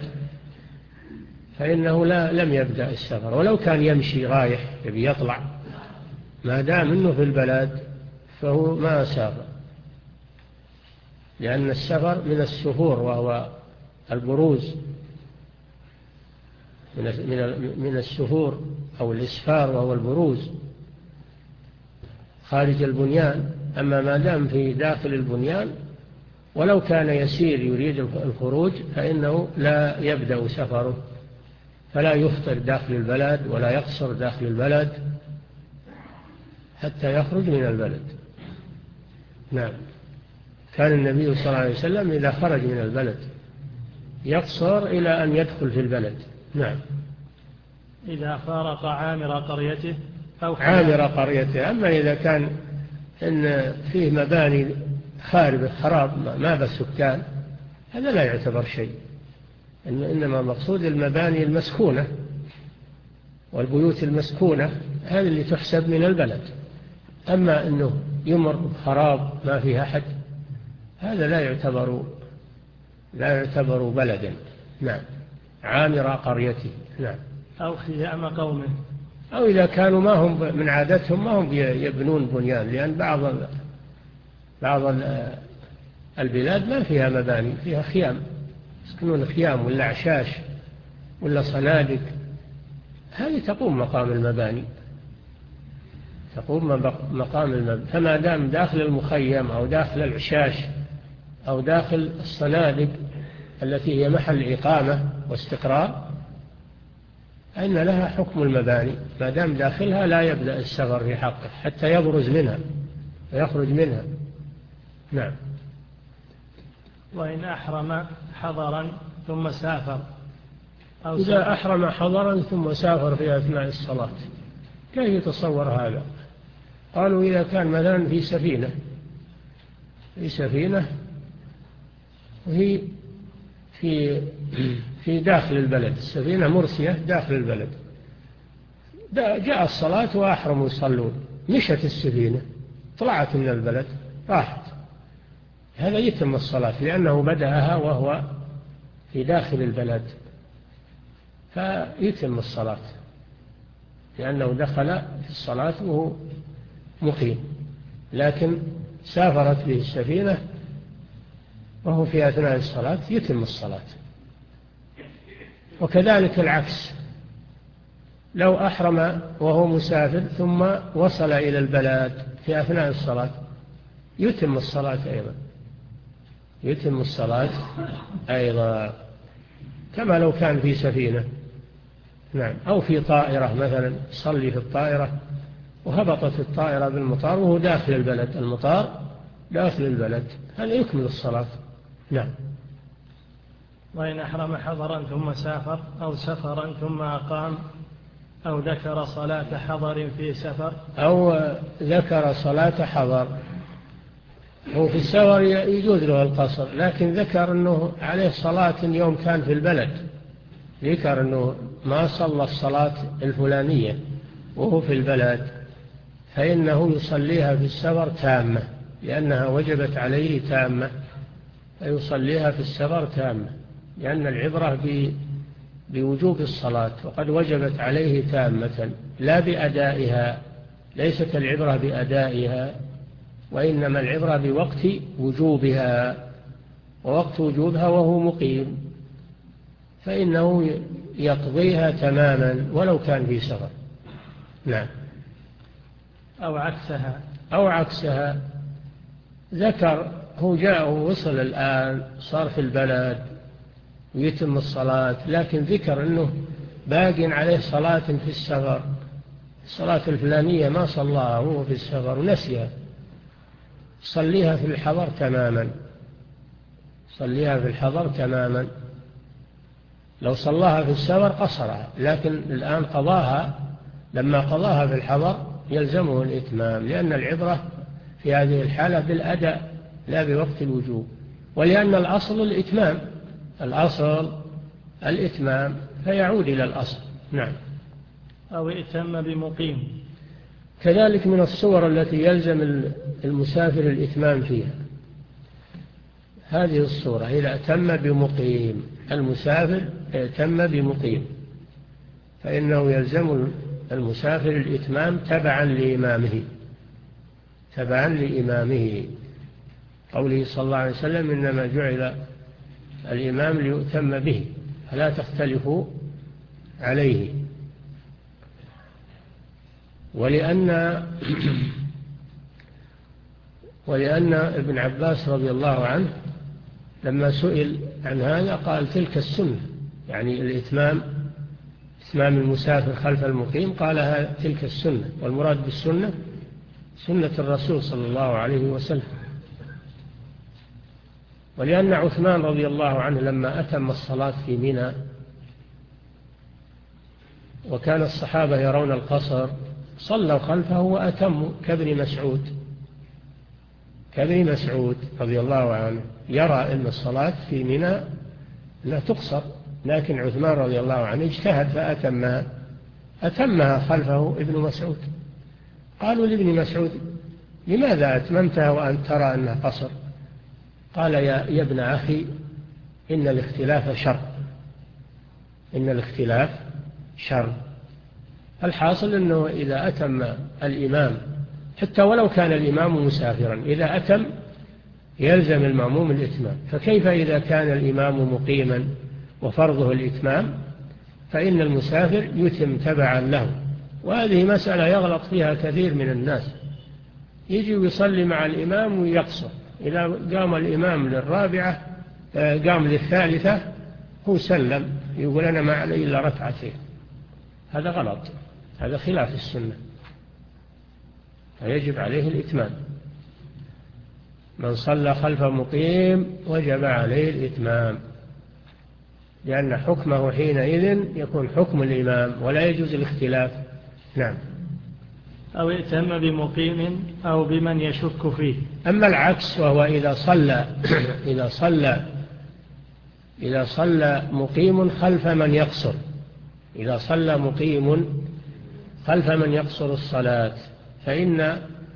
فإنه لا لم يبدأ السفر، ولو كان يمشي رايح يبي يطلع، ما دام إنه في البلد فهو ما سافر. لأن السفر من السفور، وهو البروز من من السفور أو الإسفار وهو البروز خارج البنيان. أما ما دام في داخل البنيان ولو كان يسير يريد الخروج فإنه لا يبدأ سفره، فلا يفطر داخل البلد ولا يقصر داخل البلد حتى يخرج من البلد. نعم. كان النبي صلى الله عليه وسلم إذا خرج من البلد يقصر إلى أن يدخل في البلد. نعم. إذا فارق عامر قريته أو عامر قريته. أما إذا كان إن فيه مباني خاربة خراب ما بس سكان هذا لا يعتبر شيء، إنما مقصود المباني المسكونة والبيوت المسكونة هذه اللي تحسب من البلد. أما أنه يمر خراب ما فيها أحد هذا لا يعتبر لا يعتبر بلدا. نعم. عامر قريته. نعم. أو خيام قومه، أو إذا كانوا ما هم من عادتهم ما هم يبنون بنيان، لأن بعض بعض البلاد ما فيها مباني، فيها خيام، يسكنون خيام ولا عشاش ولا صنادق، هذه تقوم مقام المباني، تقوم مقام المباني. فما دام داخل المخيم أو داخل العشاش أو داخل الصنادق التي هي محل إقامة واستقرار أن لها حكم المباني، ما دام داخلها لا يبدأ السفر في حقه حتى يبرز منها ويخرج منها. نعم. وإن أحرم حضرا ثم سافر أو إذا سافر. أحرم حضرا ثم سافر في أثناء الصلاة كيف يتصور هذا؟ قالوا إذا كان مثلا في سفينة في سفينة وهي في في داخل البلد، السفينة مرسية داخل البلد، جاء الصلاة وأحرموا يصلون، مشت السفينة طلعت من البلد راحت، هذا يتم الصلاة لأنه بدأها وهو في داخل البلد، فيتم الصلاة لأنه دخل في الصلاة وهو مقيم. لكن سافرت به السفينة وهو في أثناء الصلاة يتم الصلاة. وكذلك العكس، لو أحرم وهو مسافر ثم وصل إلى البلد في أثناء الصلاة يتم الصلاة أيضا، يتم الصلاة أيضا كما لو كان في سفينة. نعم. أو في طائرة مثلا صلي في الطائرة وهبطت الطائرة بالمطار وهو داخل البلد، المطار داخل البلد، هذا يكمل الصلاة. نعم. وإن أحرم حضرا ثم سافر أو سفرا ثم أقام أو ذكر صلاة حضر في سفر أو ذكر صلاة حضر، هو في السفر يجوز له القصر، لكن ذكر أنه عليه صلاة يوم كان في البلد، ذكر أنه ما صلى الصلاة الفلانية وهو في البلد فإنه يصليها في السفر تامة لأنها وجبت عليه تامة، فيصليها في السفر تامة لأن العبرة بوجوب الصلاة وقد وجبت عليه تامة لا بأدائها، ليست العبرة بأدائها وإنما العبرة بوقت وجوبها، ووقت وجوبها وهو مقيم فإنه يقضيها تماما ولو كان في سفر. نعم. أو عكسها أو عكسها، ذكر هو جاء ووصل الآن صار في البلد ويتم الصلاة، لكن ذكر أنه باق عليه صلاة في السفر، الصلاة الفلانية ما صلاها وهو في السفر ونسيها، صليها في الحضر تماما، صليها في الحضر تماما. لو صلاها في السفر قصرها، لكن الآن قضاها، لما قضاها في الحضر يلزمه الإتمام، لأن العبرة في هذه الحالة بالأداء لا بوقت الوجوب، ولأن الأصل الإتمام، الأصل الإتمام فيعود إلى الأصل. نعم. أو ائتم بمقيم، كذلك من الصور التي يلزم المسافر الإتمام فيها هذه الصورة، إذا أتم بمقيم، المسافر ائتم بمقيم فإنه يلزم المسافر الإتمام تبعا لإمامه، تبعا لإمامه، قوله صلى الله عليه وسلم إنما جعل الإمام ليؤتم به فلا تختلفوا عليه. ولأن ولأن ابن عباس رضي الله عنه لما سئل عن هذا قال تلك السنة، يعني الإتمام، إتمام المسافر خلف المقيم، قال تلك السنة، والمراد بالسنة سنة الرسول صلى الله عليه وسلم. ولأن عثمان رضي الله عنه لما أتم الصلاة في منى وكان الصحابة يرون القصر صلوا خلفه وأتموا، كابن مسعود كابن مسعود رضي الله عنه يرى أن الصلاة في منى لا تقصر، لكن عثمان رضي الله عنه اجتهد فأتمها أتمها خلفه ابن مسعود. قالوا لابن مسعود لماذا أتممتها وأنت ترى أنها قصر؟ قال يا, يا ابن أخي إن الاختلاف شر، إن الاختلاف شر. الحاصل أنه إذا أتم الإمام حتى ولو كان الإمام مسافرا، إذا أتم يلزم المأموم الإتمام، فكيف إذا كان الإمام مقيما وفرضه الإتمام؟ فإن المسافر يتم تبعا له. وهذه مسألة يغلط فيها كثير من الناس، يجي ويصلي مع الإمام ويقصر، إذا قام الإمام للرابعة قام للثالثة هو سلم يقول أنا ما علي إلا ركعتين. هذا غلط، هذا خلاف السنة، فيجب عليه الإتمام. من صلى خلف مقيم وجب عليه الإتمام، لأن حكمه حينئذ يكون حكم الإمام ولا يجوز الاختلاف. نعم. أو ائتم بمقيم أو بمن يشك فيه. أما العكس وهو إذا صلى إذا صلى إذا صلى مقيم خلف من يقصر، إذا صلى مقيم خلف من يقصر الصلاة، فإن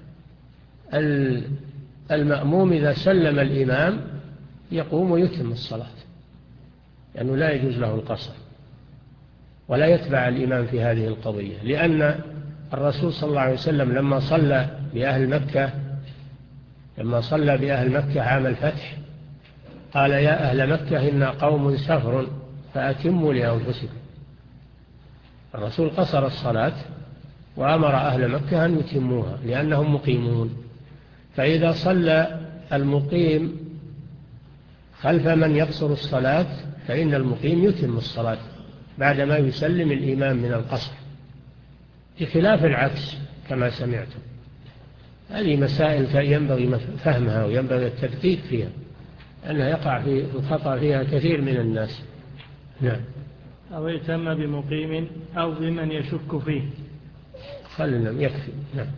المأموم إذا سلم الإمام يقوم ويتم الصلاة، لأنه يعني لا يجوز له القصر ولا يتبع الإمام في هذه القضية. لأن الرسول صلى الله عليه وسلم لما صلى بأهل مكة لما صلى بأهل مكة عام الفتح قال يا أهل مكة إن قوم سفر فأتموا لأنفسكم. الرسول قصر الصلاة وأمر أهل مكة أن يتموها لأنهم مقيمون. فإذا صلى المقيم خلف من يقصر الصلاة فإن المقيم يتم الصلاة بعدما يسلم الإمام من القصر، بخلاف العكس كما سمعتم. هذه مسائل ينبغي فهمها وينبغي التدقيق فيها، أنها يقع في الخطأ فيها كثير من الناس. نعم. أو ائتم بمقيم أو بمن يشك فيه. خلنا يكفي. نعم.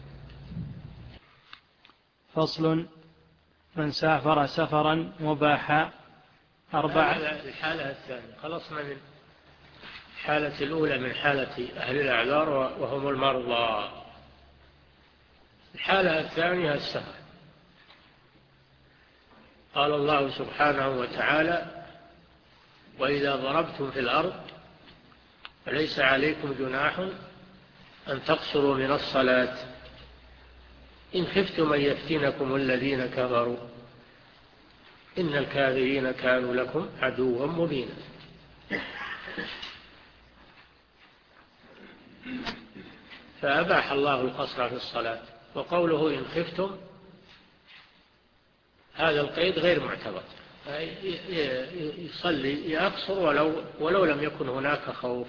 فصل. من سافر سفرا مباحا أربعة. الحالة الثانية خلصنا من الحالة الأولى من حالة أهل الأعذار وهم المرضى. الحالة الثانية السفر. قال الله سبحانه وتعالى وإذا ضربتم في الأرض فليس عليكم جناح أن تقصروا من الصلاة إن خفتم أن يفتنكم الذين كفروا إن الكافرين كانوا لكم عدوا مبينا. فأباح الله القصر في الصلاة، وقوله إن خفتم هذا القيد غير معتبر، يصلي يقصر ولو, ولو لم يكن هناك خوف.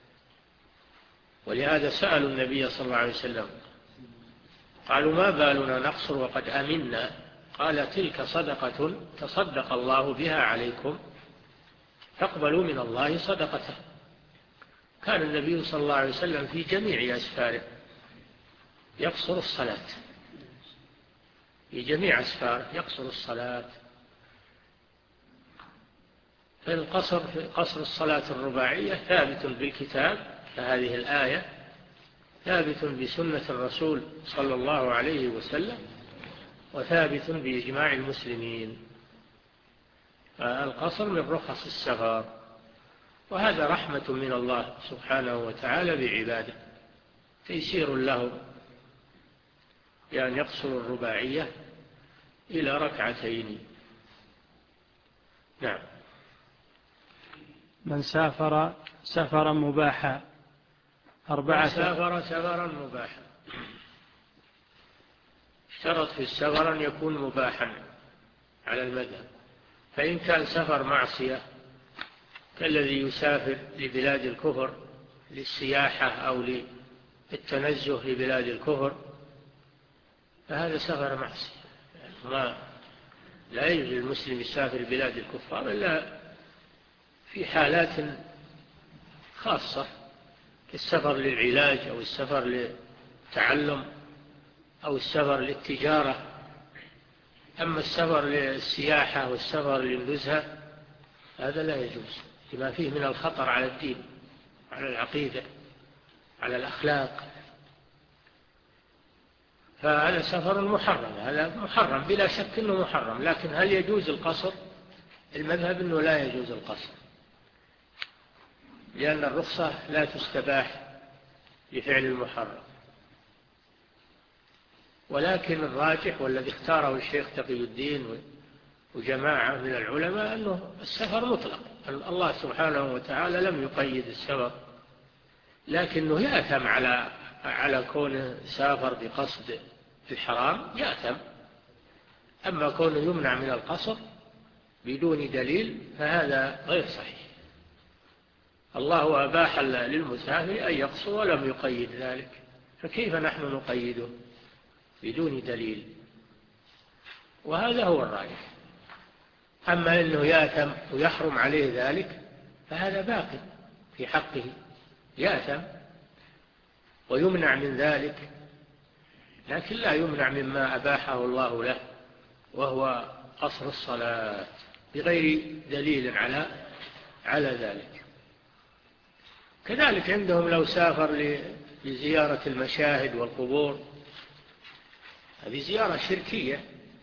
ولهذا سألوا النبي صلى الله عليه وسلم قالوا ما بالنا نقصر وقد أمنا؟ قال تلك صدقة تصدق الله بها عليكم فاقبلوا من الله صدقته. كان النبي صلى الله عليه وسلم في جميع أسفاره يقصر الصلاة، في جميع أسفاره يقصر الصلاة. فالقصر في قصر الصلاة الرباعية ثابت بالكتاب فهذه الآية، ثابت بسنة الرسول صلى الله عليه وسلم، وثابت بإجماع المسلمين. فالقصر من رخص السفر، وهذا رحمة من الله سبحانه وتعالى بعباده، تيسير له بأن يقصر الرباعية إلى ركعتين. نعم. من سافر سفرا مباحا أربعة. سافر سفرا مباحا، اشترط في السفر أن يكون مباحا على المذهب. فإن كان سفر معصية كالذي يسافر لبلاد الكفر للسياحة أو للتنزه لبلاد الكفر فهذا سفر معصية. ما لا يجوز للمسلم يسافر بلاد الكفار إلا في حالات خاصة كالسفر للعلاج أو السفر للتعلم أو السفر للتجارة. أما السفر للسياحة والسفر للنزهة هذا لا يجوز لما فيه من الخطر على الدين، على العقيدة، على الأخلاق. فهذا سفر محرم، هذا محرم بلا شك أنه محرم. لكن هل يجوز القصر؟ المذهب أنه لا يجوز القصر، لأن الرخصة لا تستباح لفعل المحرم. ولكن الراجح والذي اختاره الشيخ تقي الدين وجماعة من العلماء أنه السفر مطلق. الله سبحانه وتعالى لم يقيد السفر، لكنه يأثم على على كونه سافر بقصد الحرام، يأثم. أما كونه يمنع من القصر بدون دليل فهذا غير صحيح. الله أباح للمسافر أن يقصر ولم يقيد ذلك، فكيف نحن نقيده بدون دليل؟ وهذا هو الراجح. أما أنه يأثم ويحرم عليه ذلك فهذا باقي في حقه، يأثم ويمنع من ذلك، لكن لا يمنع مما أباحه الله له، وهو قصر الصلاة بغير دليل على على ذلك. كذلك عندهم لو سافر لزيارة المشاهد والقبور، هذه زيارة شركية.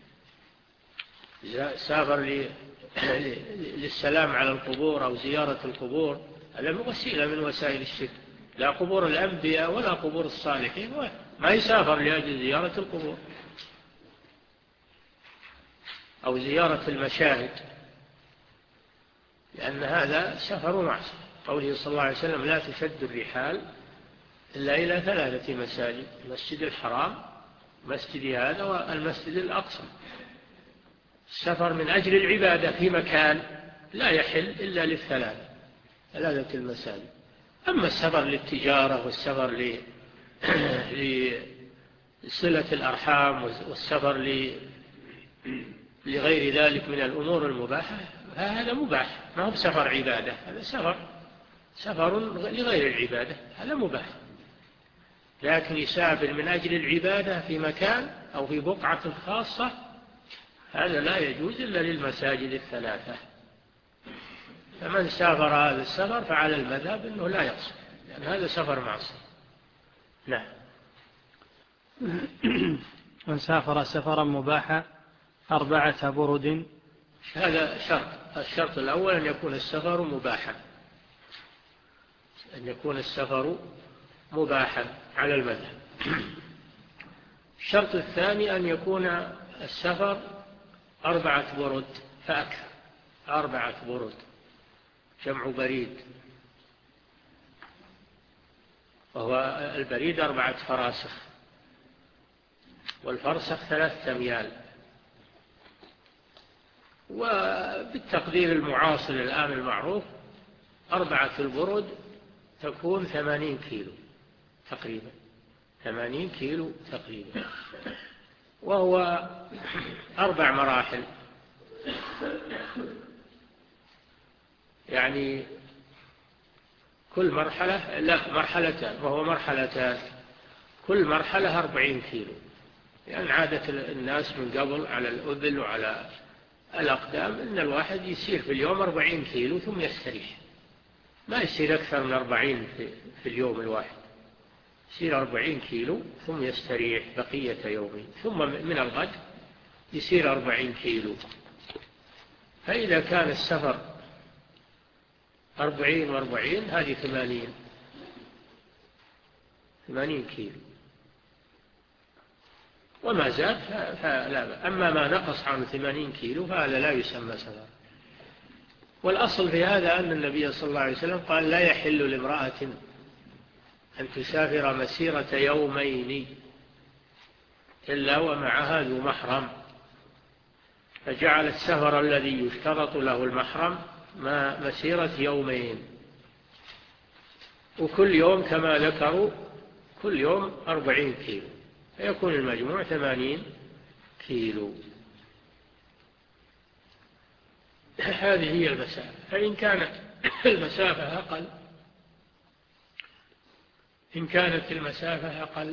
سافر للسلام على القبور أو زيارة القبور، هذا وسيلة من وسائل الشرك. لا قبور الأنبياء ولا قبور الصالحين، ما يسافر لأجل زيارة القبور أو زيارة المشاهد، لأن هذا سفر معصية. قوله صلى الله عليه وسلم: لا تشد الرحال إلا إلى ثلاثة مساجد: المسجد الحرام، مسجد هذا، والمسجد الأقصى. السفر من أجل العبادة في مكان لا يحل إلا للثلاثة ثلاثة المساجد. أما السفر للتجارة والسفر لصلة الأرحام والسفر لغير ذلك من الأمور المباحة فهذا مباح، ما هو سفر عبادة، هذا سفر سفر لغير العبادة، هذا مباح. لكن يسافر من أجل العبادة في مكان أو في بقعة خاصة هذا لا يجوز إلا للمساجد الثلاثة. فمن سافر هذا السفر فعلى المذهب أنه لا يقصر، لأن هذا سفر معصية. نعم. من سافر سفرا مباحا أربعة برد، هذا شرط. الشرط الأول أن يكون السفر مباحا، أن يكون السفر مباحا على المذهب. الشرط الثاني أن يكون السفر أربعة برد فأكثر. أربعة برد جمع بريد، وهو البريد أربعة فراسخ، والفرسخ ثلاثة أميال. وبالتقدير المعاصر الآن المعروف أربعة البرد تكون ثمانين كيلو تقريبا، ثمانين كيلو تقريبا، وهو أربع مراحل. يعني كل مرحلة لا مرحلتان، وهو مرحلتان كل مرحلة أربعين كيلو. يعني عادة الناس من قبل على الأبل وعلى الأقدام أن الواحد يسير في اليوم أربعين كيلو ثم يستريح، ما يسير أكثر من أربعين في اليوم الواحد، يسير أربعين كيلو ثم يستريح بقية يومه، ثم من الغد يسير أربعين كيلو. فإذا كان السفر أربعين وأربعين هذه ثمانين ثمانين كيلو، وما زاد فلا. أما ما نقص عن ثمانين كيلو فهذا لا يسمى سفر. والأصل في هذا أن النبي صلى الله عليه وسلم قال: لا يحل لامرأة أن تسافر مسيرة يومين إلا ومعها ذو محرم، فجعل السفر الذي يشترط له المحرم ما مسيرة يومين، وكل يوم كما ذكروا كل يوم أربعين كيلو، فيكون المجموع ثمانين كيلو. هذه هي المسافة. فإن كانت المسافة أقل إن كانت المسافة أقل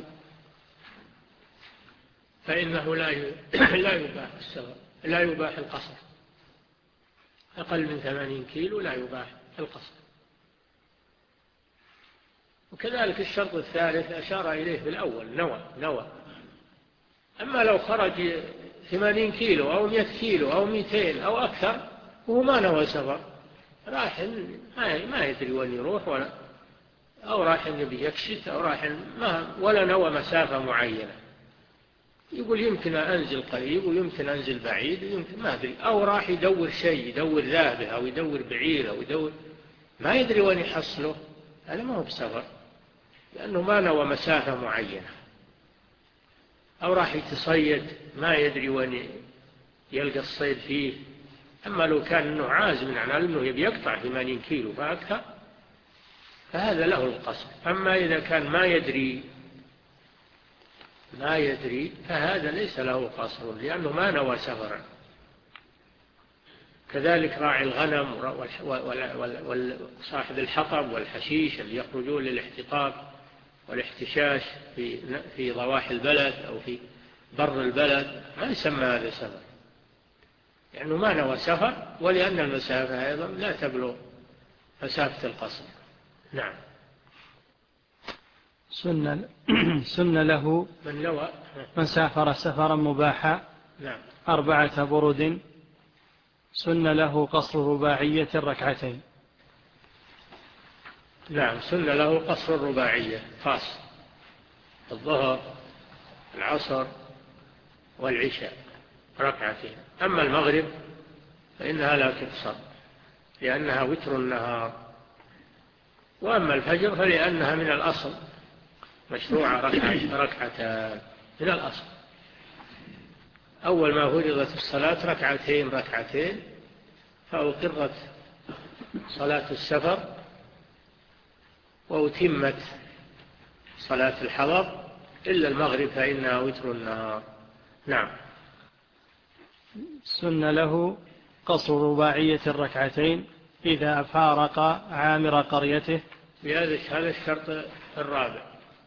فإنه لا لا يباح السفر، لا يباح القصر. أقل من ثمانين كيلو لا يباح القصر. وكذلك الشرط الثالث أشار إليه في الأول، نوى نوى. أما لو خرج ثمانين كيلو أو مئة كيلو أو مئتين أو أكثر وهو ما نوى سفر، راح ما يدري وين يروح، ولا أو راح يبي يكشف أو راح ما ولا نوى مسافة معينة، يقول يمكن أنزل قريب ويمكن أنزل بعيد ويمكن ما أدري، أو راح يدور شيء، يدور ذابه أو يدور بعير أو يدور ما يدري وين يحصله، هذا ما هو بسفر، لأنه ما نوى مسافة معينة. أو راح يتصيد ما يدري وين يلقى الصيد فيه. أما لو كان أنه عازم عن أنه يبي يقطع ثمانين كيلو فأكثر فهذا له القصر. أما إذا كان ما يدري ما يدري فهذا ليس له قصر، لأنه ما نوى سفرا. كذلك راعي الغنم وصاحب الحطب والحشيش اللي يخرجون للاحتطاب والاحتشاش في في ضواحي البلد أو في بر البلد ما يسمى هذا سفر، لأنه يعني ما نوى سفر، ولأن المسافة أيضا لا تبلغ مسافة القصر. نعم. سن سن له من نوى من سافر سفرا مباحا نعم أربعة برد سن له قصر رباعية الركعتين. نعم سن له قصر الرباعية خاص، الظهر العصر والعشاء ركعتين. أما المغرب فإنها لا تقصر لأنها وتر النهار. وأما الفجر فلأنها من الأصل مشروع ركعتان من الأصل. أول ما فرضت الصلاة ركعتين ركعتين، فأقرت صلاة السفر وأتمت صلاة الحضر إلا المغرب فإنها وتر النهار. نعم. سن له قصر رباعية الركعتين إذا فارق عامر قريته. هذا الشرط الرابع،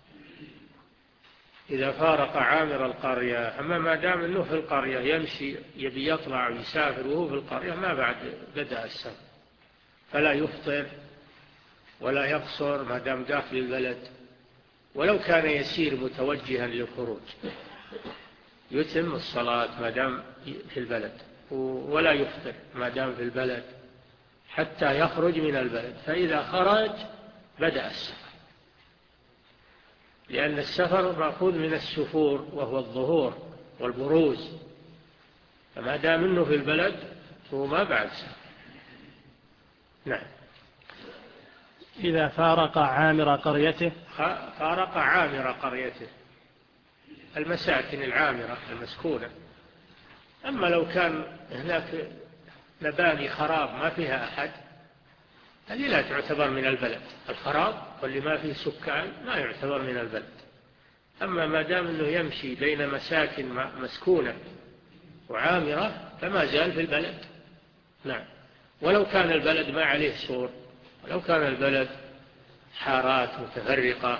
إذا فارق عامر القرية. أما ما دام أنه في القرية يمشي يبي يطلع ويسافر وهو في القرية ما بعد بدأ السفر، فلا يفطر ولا يقصر ما دام داخل البلد، ولو كان يسير متوجها للخروج يتم الصلاة ما دام في البلد، ولا يفطر ما دام في البلد حتى يخرج من البلد. فإذا خرج بدأ السفر، لأن السفر مأخوذ من السفور وهو الظهور والبروز، فما دام منه في البلد هو ما بعد سفر. نعم. إذا فارق عامر قريته. فارق عامر قريته، المساكن العامرة المسكونة. أما لو كان هناك مباني خراب ما فيها أحد هذه لا تعتبر من البلد. الخراب واللي ما فيه سكان ما يعتبر من البلد. أما ما دام أنه يمشي بين مساكن مسكونة وعامرة فما زال في البلد. نعم. ولو كان البلد ما عليه سور، ولو كان البلد حارات متفرقة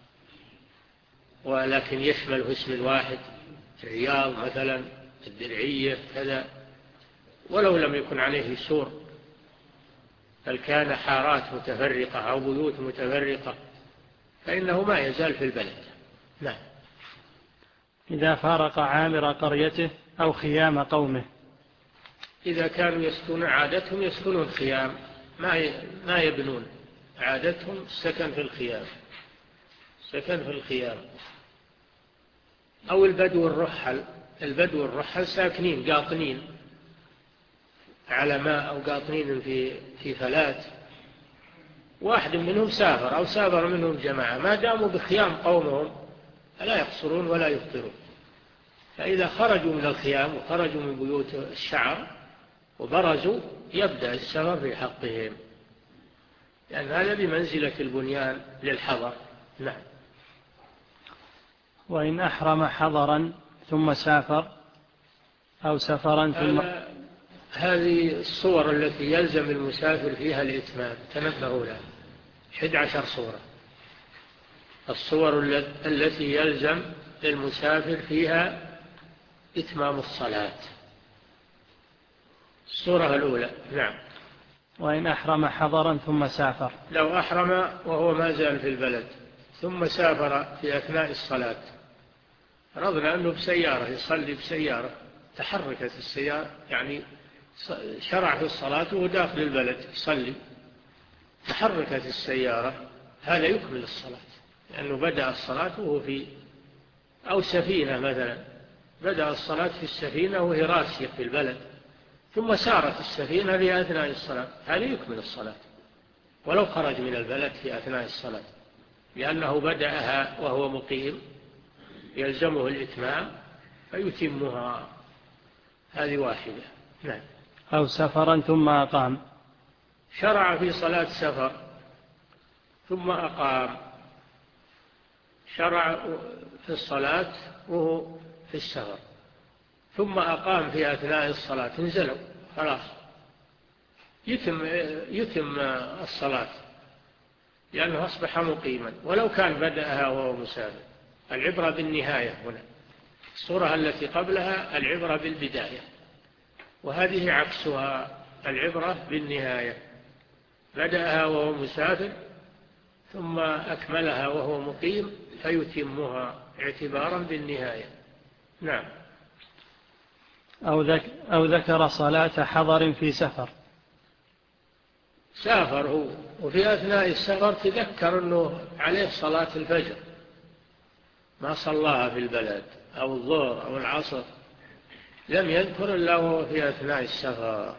ولكن يشمل اسم واحد، الرياض مثلا، الدرعية كذا، ولو لم يكن عليه سور بل كان حارات متفرقة أو بيوت متفرقة فإنه ما يزال في البلد. نعم. إذا فارق عامر قريته أو خيام قومه. إذا كانوا يسكنون عادتهم يسكنون خيام، ما ما يبنون، عادتهم السكن في الخيام، سكن في الخيام. أو البدو الرحل، البدو الرحل ساكنين قاطنين على ماء أو قاطنين في في فلات واحد منهم سافر أو سافر منهم جماعة، ما داموا بخيام قومهم لا يقصرون ولا يفطرون. فإذا خرجوا من الخيام وخرجوا من بيوت الشعر وبرزوا يبدأ السفر في حقهم، لأن هذا بمنزلة البنيان للحضر. نعم. وإن أحرم حضرا ثم سافر أو سفرا ثم هذه الصور التي يلزم المسافر فيها الإتمام تنبهوا لها، أحد عشر صورة. الصور التي يلزم للمسافر فيها إتمام الصلاة. الصورة الأولى. نعم. وإن أحرم حضرا ثم سافر، لو أحرم وهو ما زال في البلد ثم سافر في أثناء الصلاة، رضنا أنه بسيارة يصلي بسيارة، تحركت السيارة يعني شرع في الصلاة وهو داخل البلد يصلي، تحركت السيارة، هذا يكمل الصلاة، لأنه بدأ الصلاة وهو في أو سفينة مثلا، بدأ الصلاة في السفينة وهي راسية في البلد، ثم سارت السفينة في أثناء الصلاة، هذا يكمل الصلاة ولو خرج من البلد في أثناء الصلاة، لأنه بدأها وهو مقيم يلزمه الإتمام فيتمها. هذه واحدة. نعم. أو سفرا ثم أقام، شرع في صلاة سفر ثم أقام، شرع في الصلاة وهو في السفر ثم أقام في أثناء الصلاة، انزلوا خلاص يتم, يتم الصلاة لأنه أصبح مقيما ولو كان بدأها وهو مسافر. العبرة بالنهاية هنا، الصورة التي قبلها العبرة بالبداية، وهذه عكسها، العبرة بالنهاية، بدأها وهو مسافر ثم أكملها وهو مقيم فيتمها اعتبارا بالنهاية. نعم. أو, ذك أو ذكر صلاة حضر في سفر، سافر هو وفي أثناء السفر تذكر أنه عليه صلاة الفجر ما صلاها في البلد أو الظهر أو العصر، لم يذكر إلا وهو في أثناء السفر،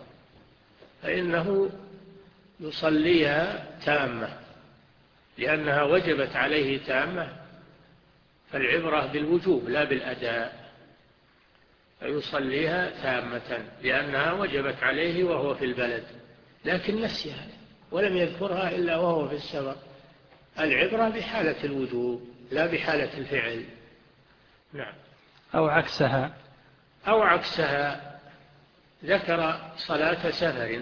فإنه يصليها تامة لأنها وجبت عليه تامة، فالعبرة بالوجوب لا بالأداء، فيصليها تامة لأنها وجبت عليه وهو في البلد، لكن نسيها ولم يذكرها إلا وهو في السفر. العبرة بحالة الوجوب لا بحالة الفعل. نعم. أو عكسها، أو عكسها، ذكر صلاة سفر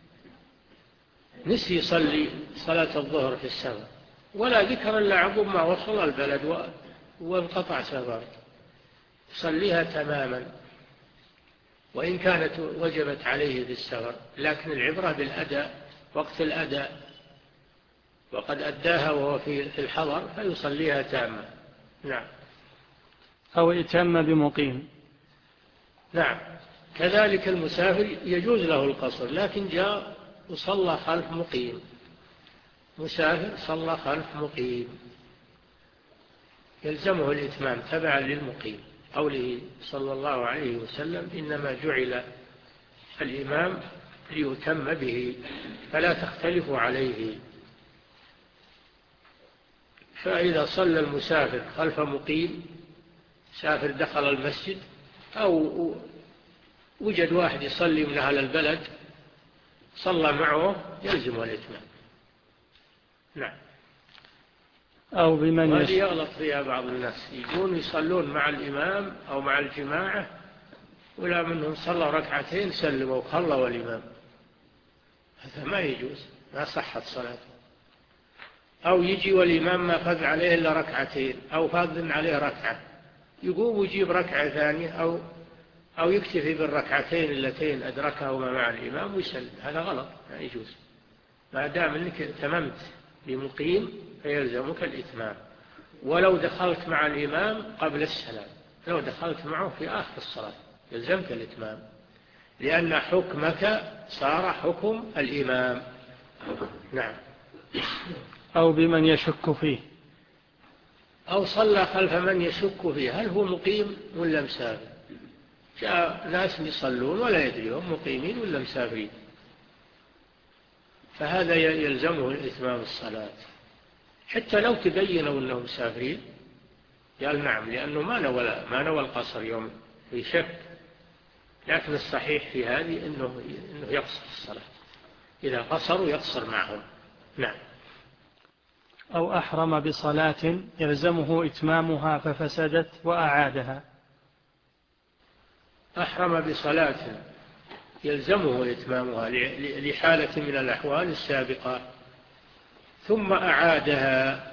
نسي يصلي صلاة الظهر في السفر ولا ذكر إلا عقب ما وصل البلد وانقطع سفر، صليها تماما وإن كانت وجبت عليه في السفر، لكن العبرة بالأداء وقت الأداء، وقد أداها وهو في الحضر فيصليها تامة. نعم. أو اتم بمقيم. نعم. كذلك المسافر يجوز له القصر، لكن جاء وصلى خلف مقيم، مسافر صلى خلف مقيم يلزمه الإتمام تبعا للمقيم، قوله صلى الله عليه وسلم إنما جعل الإمام ليتم به فلا تختلفوا عليه. فإذا صلى المسافر خلف مقيم، سافر دخل المسجد أو وجد واحد يصلي من أهل البلد صلى معه يلزم الإتمام. نعم. أو بمن وهذه يغلط فيها بعض الناس، يجون يصلون مع الإمام أو مع الجماعة ولا منهم صلى ركعتين سلموا وخلوا الإمام، هذا ما يجوز، ما صحت صلاته. أو يجي والإمام ما فاز عليه إلا ركعتين أو فاز عليه ركعة، يقوم ويجيب ركعة ثانية أو أو يكتفي بالركعتين اللتين أدركهما مع الإمام ويسلم، هذا غلط ما يجوز. ما دام أنك اتممت بمقيم فيلزمك الإتمام، ولو دخلت مع الإمام قبل السلام، لو دخلت معه في آخر الصلاة يلزمك الإتمام، لأن حكمك صار حكم الإمام. نعم. أو بمن يشك فيه، أو صلى خلف من يشك فيه هل هو مقيم ولا مسافر، جاء ناس يصلون ولا يدري هم مقيمين ولا مسافرين، فهذا يلزمه إتمام الصلاة حتى لو تبينوا أنهم مسافرين. قال نعم، لأنه ما نوى ما نوى القصر يوم في شك، لكن الصحيح في هذه أنه أنه يقصر الصلاة، إذا قصروا يقصر معهم. نعم. أو أحرم بصلاة يلزمه إتمامها ففسدت وأعادها. أحرم بصلاة يلزمه إتمامها لحالة من الأحوال السابقة ثم أعادها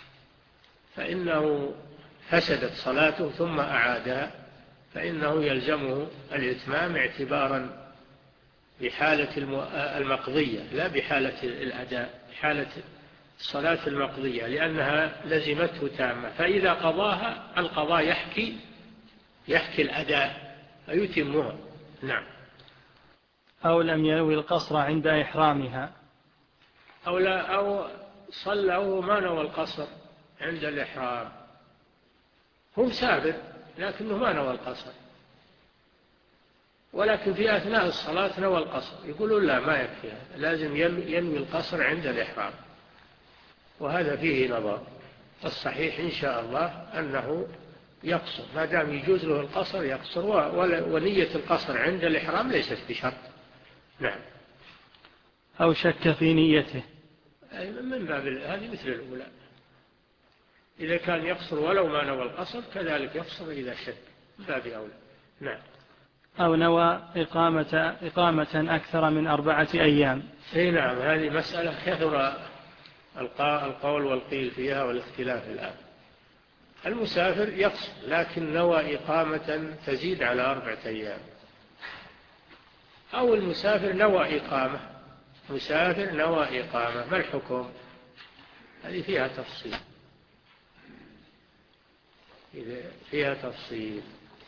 فإنه فسدت صلاته ثم أعادها، فإنه يلزمه الإتمام اعتبارا بحالة المقضية لا بحالة الأداء، حالة الصلاة المقضية لأنها لزمته تامة، فإذا قضاها القضاء يحكي يحكي الأداء فيتمها. نعم. أو لم ينوي القصر عند إحرامها. أو, لا أو صلى وهو ما نوى القصر عند الإحرام، هو مسافر لكنه ما نوى القصر، ولكن في أثناء الصلاة نوى القصر، يقولون لا ما يكفي، لازم ينوي القصر عند الإحرام، وهذا فيه نظر. الصحيح إن شاء الله أنه يقصر ما دام يجوز له القصر يقصر، ونية القصر عند الإحرام ليست بشرط. نعم. أو شك في نيته. من باب هذه مثل الأولى، إذا كان يقصر ولو ما نوى القصر كذلك يقصر إذا شك، من باب أولى. نعم. أو نوى إقامة, إقامة أكثر من أربعة أيام. أي نعم، هذه مسألة كثر القول والقيل فيها والاختلاف الآن. المسافر يقصر لكن نوى إقامة تزيد على أربعة أيام، أو المسافر نوى إقامة، مسافر نوى إقامة، ما الحكم؟ هذه فيها تفصيل، فيها تفصيل.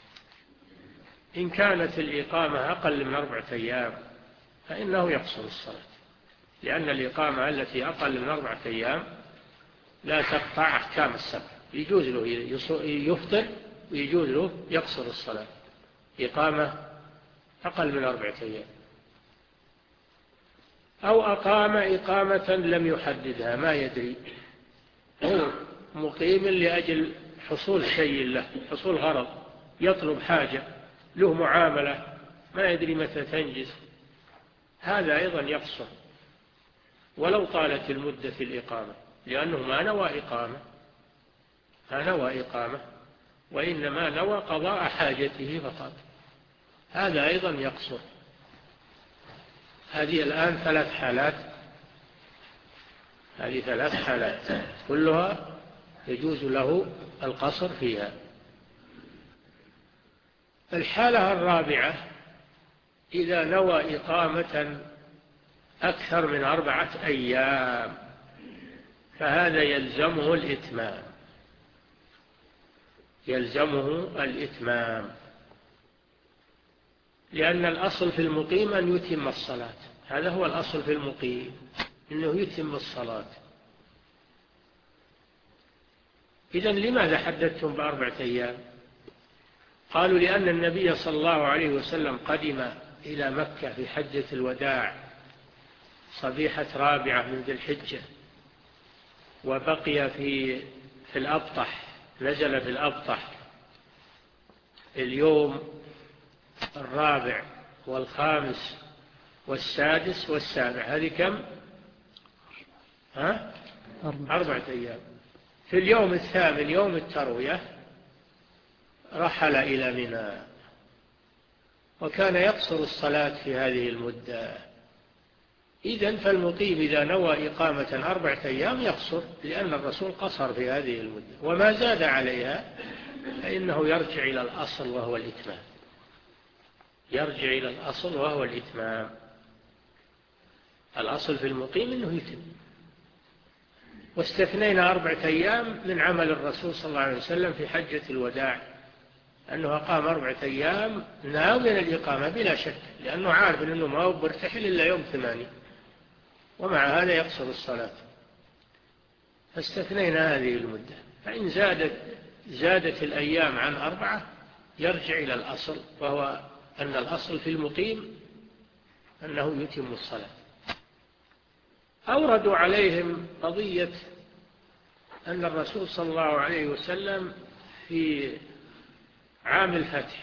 إن كانت الإقامة أقل من أربعة أيام فإنه يقصر الصلاة، لأن الإقامة التي أقل من أربعة أيام لا تقطع أحكام السفر، يجوز له يفطر ويجوز له يقصر الصلاة، إقامة أقل من أربعة أيام. أو أقام إقامة لم يحددها، ما يدري، هو مقيم لأجل حصول شيء له، حصول غرض، يطلب حاجة، له معاملة، ما يدري متى تنجز، هذا أيضا يقصر ولو طالت المدة في الإقامة، لأنه ما نوى إقامة ما نوى إقامة وإنما نوى قضاء حاجته فقط، هذا أيضا يقصر. هذه الآن ثلاث حالات، هذه ثلاث حالات كلها يجوز له القصر فيها. الحالة الرابعة إذا نوى إقامة أكثر من أربعة أيام فهذا يلزمه الإتمام، يلزمه الإتمام لأن الأصل في المقيم أن يتم الصلاة، هذا هو الأصل في المقيم أنه يتم الصلاة. إذن لماذا حددتم بأربعة أيام؟ قالوا لأن النبي صلى الله عليه وسلم قدم إلى مكة في حجة الوداع صبيحة رابعة من ذي الحجة، وبقي في في الأبطح، نزل في الأبطح اليوم الرابع والخامس والسادس والسابع، هذه كم؟ ها؟ أربعة أيام. في اليوم الثامن يوم التروية رحل إلى منى، وكان يقصر الصلاة في هذه المدة. إذن فالمقيم إذا نوى إقامة أربعة أيام يقصر، لأن الرسول قصر في هذه المدة، وما زاد عليها فإنه يرجع إلى الأصل وهو الإتمام، يرجع إلى الأصل وهو الإتمام. الأصل في المقيم أنه يتم. واستثنينا أربعة أيام من عمل الرسول صلى الله عليه وسلم في حجة الوداع، أنه قام أربعة أيام ناويا الإقامة بلا شك، لأنه عارف أنه ما هو برتحل إلا يوم ثمانية، ومع هذا يقصر الصلاة، فاستثنينا هذه المدة. فإن زادت زادت الأيام عن أربعة يرجع إلى الأصل، وهو أن الأصل في المقيم أنه يتم الصلاة. أوردوا عليهم قضية أن الرسول صلى الله عليه وسلم في عام الفتح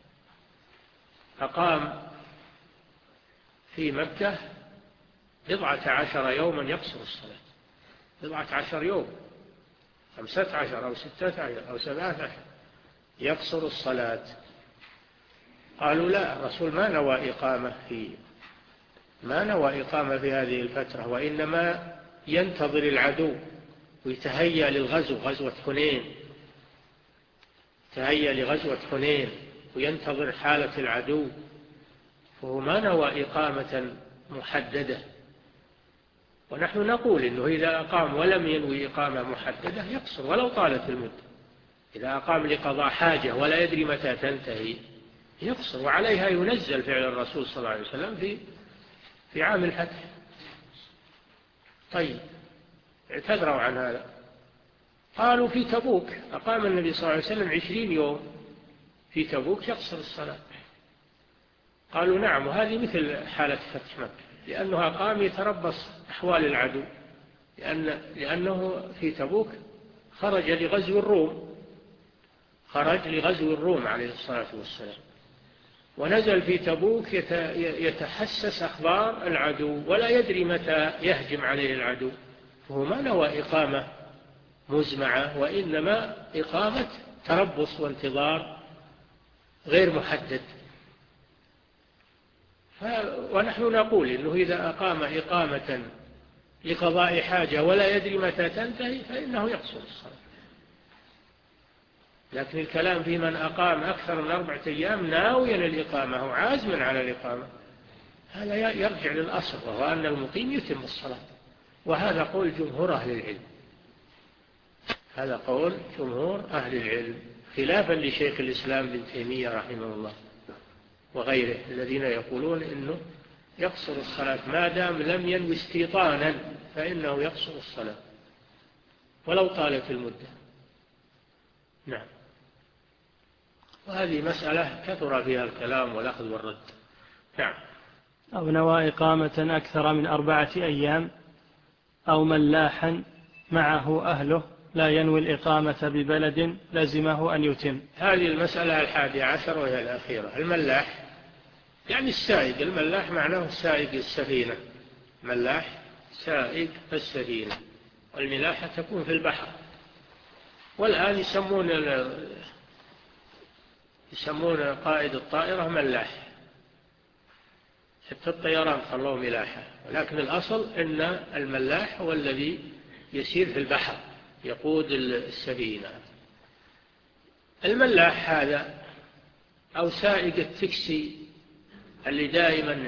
أقام في مكة بضعة عشر يوما يقصر الصلاة، بضعة عشر يوم، خمسة عشر أو ستة عشر أو سبعة عشر يقصر الصلاة. قالوا لا، الرسول ما نوى إقامة في ما نوى إقامة في هذه الفترة، وإنما ينتظر العدو ويتهيأ للغزو، غزوة حنين، تهيأ لغزوة حنين وينتظر حالة العدو، فهو ما نوى إقامة محددة. ونحن نقول إنه إذا أقام ولم ينوي إقامة محددة يقصر ولو طالت المدة. إذا أقام لقضاء حاجة ولا يدري متى تنتهي يقصر، وعليها ينزل فعل الرسول صلى الله عليه وسلم في في عام الفتح. طيب، اعتذروا عن هذا، قالوا في تبوك أقام النبي صلى الله عليه وسلم عشرين يوم في تبوك يقصر الصلاة. قالوا نعم، وهذه مثل حالة فتح مكة، لأنه أقام يتربص أحوال العدو، لأن لأنه في تبوك خرج لغزو الروم، خرج لغزو الروم عليه الصلاة والسلام، ونزل في تبوك يتحسس أخبار العدو ولا يدري متى يهجم عليه العدو، فهو ما نوى إقامة مزمعة، وإنما إقامة تربص وانتظار غير محدد. ونحن نقول إنه إذا أقام إقامة لقضاء حاجة ولا يدري متى تنتهي فإنه يقصر الصلاة. لكن الكلام في من أقام أكثر من أربعة أيام ناويا الإقامة وعازما على الإقامة، هذا يرجع للأصل، وهو أن المقيم يتم الصلاة. وهذا قول جمهور أهل العلم، هذا قول جمهور أهل العلم، خلافا لشيخ الإسلام بن تيمية رحمه الله وغيره الذين يقولون إنه يقصر الصلاة ما دام لم ينوي استيطانا، فإنه يقصر الصلاة ولو طالت المدة. نعم. وهذه مسألة كثر فيها الكلام والأخذ والرد. نعم. أو نوى إقامة أكثر من أربعة أيام أو ملاحا معه أهله لا ينوي الإقامة ببلد لزمه أن يتم. هذه المسألة الحادية عشر وهي الأخيرة. الملاح يعني السائق، الملاح معناه سائق السفينة، ملاح سائق السفينة، والملاحة تكون في البحر. والآن يسمون يسمون قائد الطائرة ملاح، حتى الطيران خلوه ملاحة، ولكن الأصل أن الملاح هو الذي يسير في البحر يقود السفينة. الملاح هذا أو سائق التكسي اللي دائما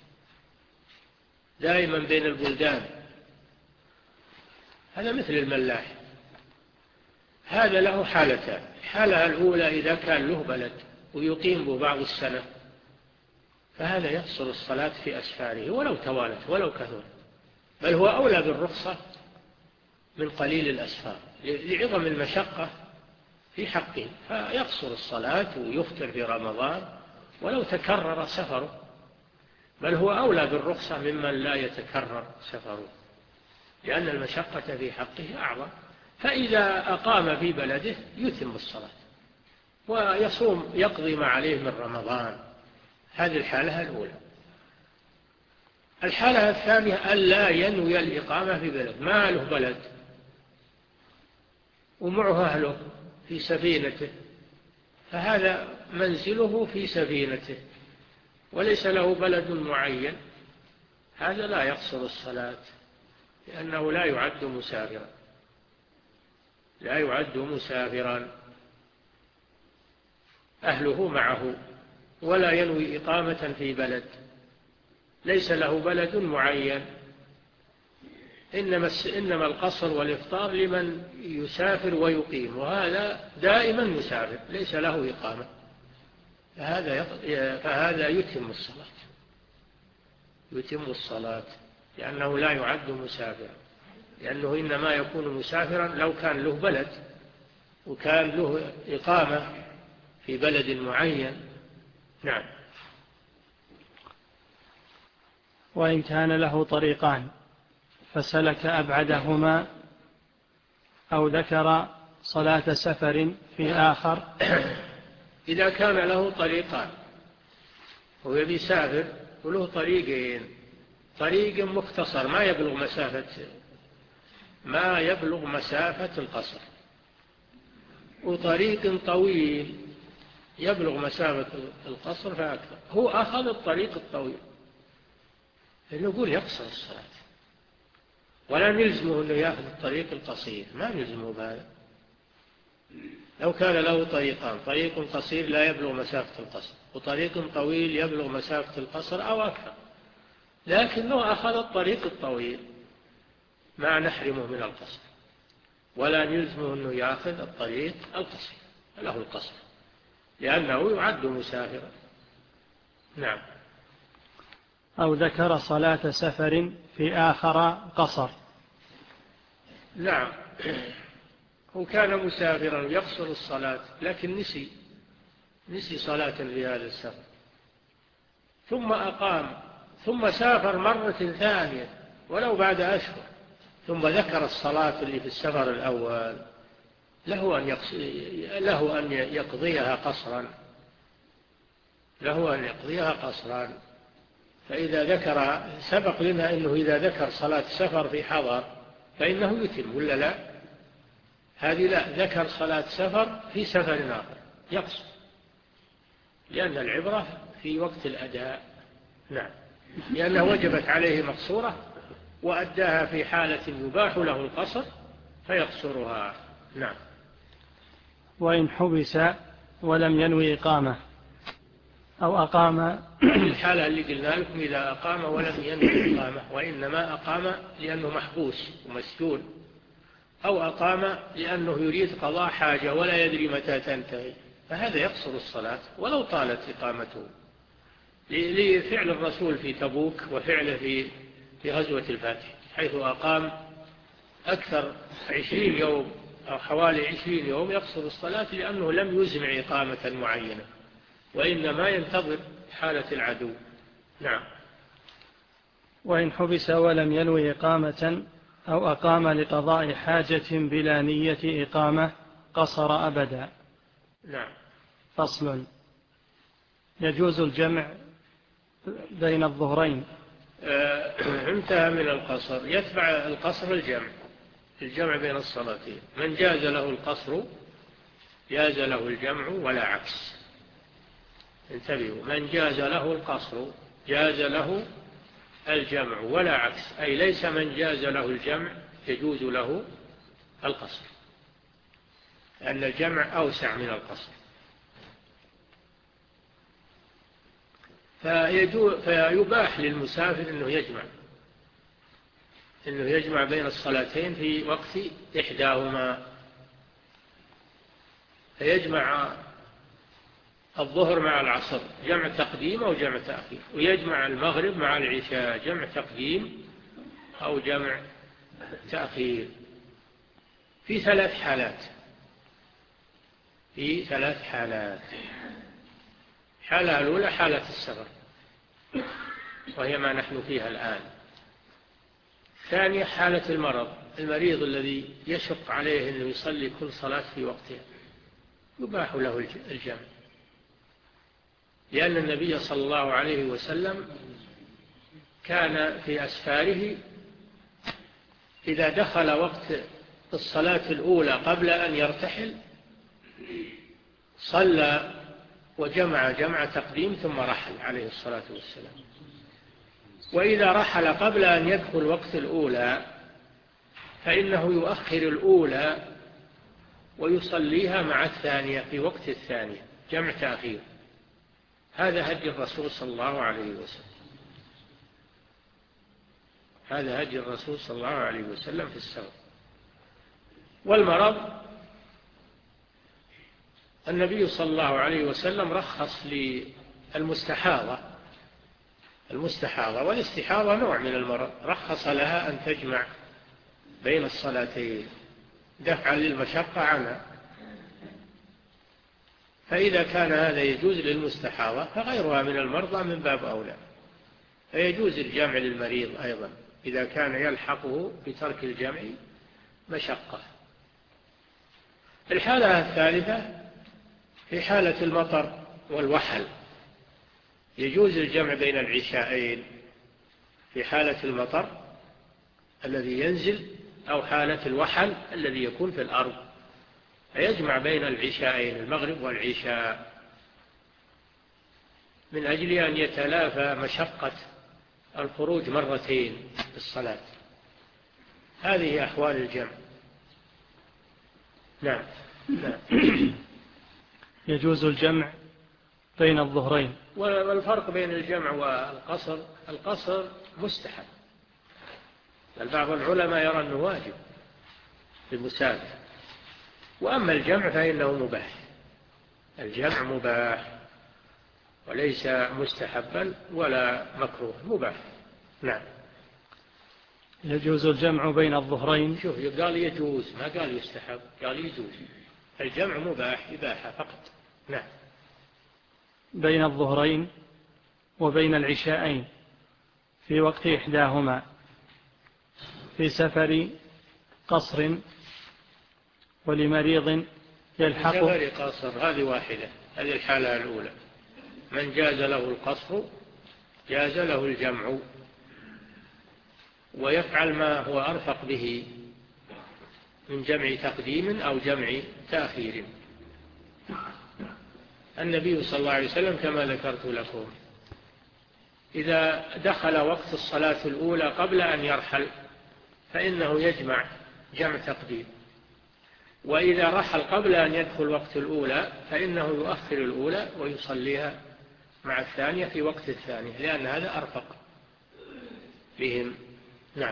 دائما بين البلدان، هذا مثل الملاح. هذا له حالتان: الحالة الأولى إذا كان له بلد ويقيم به بعض السنة، فهذا يقصر الصلاة في أسفاره ولو توالت ولو كثر، بل هو أولى بالرخصة من قليل الأسفار لعظم المشقة في حقه، فيقصر الصلاة ويفطر في رمضان ولو تكرر سفره، بل هو أولى بالرخصة ممن لا يتكرر سفره، لأن المشقة في حقه أعظم. فإذا أقام في بلده يتم الصلاة ويصوم يقضي ما عليه من رمضان. هذه الحالة الأولى. الحالة الثانية ألا ينوي الإقامة في بلد، ما له بلد ومعه أهله في سفينته، فهذا منزله في سفينته وليس له بلد معين، هذا لا يقصر الصلاة، لأنه لا يعد مسافرا، لا يعد مسافرا، أهله معه ولا ينوي إقامة في بلد، ليس له بلد معين، إنما إنما القصر والإفطار لمن يسافر ويقيم، وهذا دائما مسافر ليس له إقامة، فهذا فهذا يتم الصلاة، يتم الصلاة لأنه لا يعد مسافرا، لأنه إنما يكون مسافرا لو كان له بلد وكان له إقامة في بلد معين. نعم. وإن كان له طريقان فسلك أبعدهما أو ذكر صلاة سفر في آخر؟ إذا كان له طريقان ويبي يسافر وله طريقين، طريق مختصر ما يبلغ مسافة ما يبلغ مسافة القصر، وطريق طويل يبلغ مسافة القصر فأكثر، هو أخذ الطريق الطويل نقول يقصر الصلاة، ولا نلزمه أنه يأخذ الطريق القصير، ما نلزمه بهذا. لو كان له طريقان، طريق قصير لا يبلغ مسافة القصر وطريق طويل يبلغ مسافة القصر أو أكثر، لكنه أخذ الطريق الطويل ما نحرمه من القصر، ولا نلزمه أنه يأخذ الطريق القصير، له القصر لأنه يعد مسافرا. نعم. أو ذكر صلاة سفر في آخر قصر. نعم، هو كان مسافرا يقصر الصلاة لكن نسي نسي صلاة في هذا السفر، ثم أقام ثم سافر مرة ثانية ولو بعد أشهر، ثم ذكر الصلاة اللي في السفر الأول، له أن له أن يقضيها قصرا له أن يقضيها قصرا فإذا ذكر، سبق لنا أنه إذا ذكر صلاة سفر في حضر فإنه يتم ولا لا؟ هذه لا، ذكر صلاة سفر في سفر آخر يقصر، لأن العبرة في وقت الأداء. نعم، لأنها وجبت عليه مقصورة وأداها في حالة يباح له القصر فيقصرها. نعم. وإن حبس ولم ينوي إقامة أو أقام الحالة اللي قلنا لكم إذا أقام ولم ينوي إقامة، وإنما أقام لأنه محبوس ومسجون، أو أقام لأنه يريد قضاء حاجة ولا يدري متى تنتهي، فهذا يقصر الصلاة ولو طالت إقامته، لفعل الرسول في تبوك وفعله في في غزوة الفاتح، حيث أقام أكثر عشرين يوم أو حوالي عشرين يوم يقصر الصلاة، لأنه لم يزمع إقامة معينة وإنما ينتظر حالة العدو. نعم. وإن حبس ولم ينوي إقامة أو أقام لقضاء حاجة بلا نية إقامة قصر أبدا. نعم. فصل. يجوز الجمع بين الظهرين. آه، انتهى من القصر، يتبع القصر الجمع الجمع بين الصلاتين، من جاز له القصر جاز له الجمع ولا عكس. انتبهوا، من جاز له القصر جاز له الجمع ولا عكس، أي ليس من جاز له الجمع يجوز له القصر، لأن الجمع أوسع من القصر. فيباح للمسافر أنه يجمع أنه يجمع بين الصلاتين في وقت إحداهما، فيجمع الظهر مع العصر جمع تقديم أو جمع تأخير، ويجمع المغرب مع العشاء جمع تقديم أو جمع تأخير في ثلاث حالات في ثلاث حالات حالة الأولى حالة السفر وهي ما نحن فيها الآن. ثانية حالة المرض، المريض الذي يشق عليه أنه يصلي كل صلاة في وقتها يباح له الجمع، لأن النبي صلى الله عليه وسلم كان في أسفاره إذا دخل وقت الصلاة الأولى قبل أن يرتحل صلى وجمع جمع تقديم ثم رحل عليه الصلاة والسلام، وإذا رحل قبل أن يدخل وقت الأولى فإنه يؤخر الأولى ويصليها مع الثانية في وقت الثانية جمع تأخير. هذا هدي الرسول صلى الله عليه وسلم هذا هدي الرسول صلى الله عليه وسلم في السفر. والمرض النبي صلى الله عليه وسلم رخص للمستحاضة المستحاضة والاستحاضة نوع من المرض، رخص لها أن تجمع بين الصلاتين دفعا للمشقة عنها، فإذا كان هذا يجوز للمستحاضة فغيرها من المرضى من باب أولى، فيجوز الجمع للمريض أيضا إذا كان يلحقه بترك الجمع مشقة. الحالة الثالثة في حالة المطر والوحل، يجوز الجمع بين العشاءين في حالة المطر الذي ينزل أو حالة الوحل الذي يكون في الأرض، فيجمع بين العشاءين المغرب والعشاء من أجل أن يتلافى مشقة الخروج مرتين في الصلاة. هذه أحوال الجمع. نعم. نعم. يجوز الجمع بين الظهرين. والفرق بين الجمع والقصر، القصر مستحب، بل بعض العلماء يرى أنه واجب للمسافر، وأما الجمع فإنه مباح. الجمع مباح وليس مستحبا ولا مكروه، مباح. نعم. يجوز الجمع بين الظهرين. شوف، قال يجوز ما قال يستحب، قال يجوز. الجمع مباح إباحة فقط. نعم. بين الظهرين وبين العشاءين في وقت إحداهما في سفر قصر ولمريض يلحق. سفر قصر هذه واحدة، هذه الحالة الأولى. من جاز له القصر جاز له الجمع، ويفعل ما هو أرفق به من جمع تقديم أو جمع تأخير. النبي صلى الله عليه وسلم كما ذكرت لكم إذا دخل وقت الصلاة الأولى قبل أن يرحل فإنه يجمع جمع تقديم، وإذا رحل قبل أن يدخل وقت الأولى فإنه يؤخر الأولى ويصليها مع الثانية في وقت الثانية، لأن هذا أرفق بهم. نعم.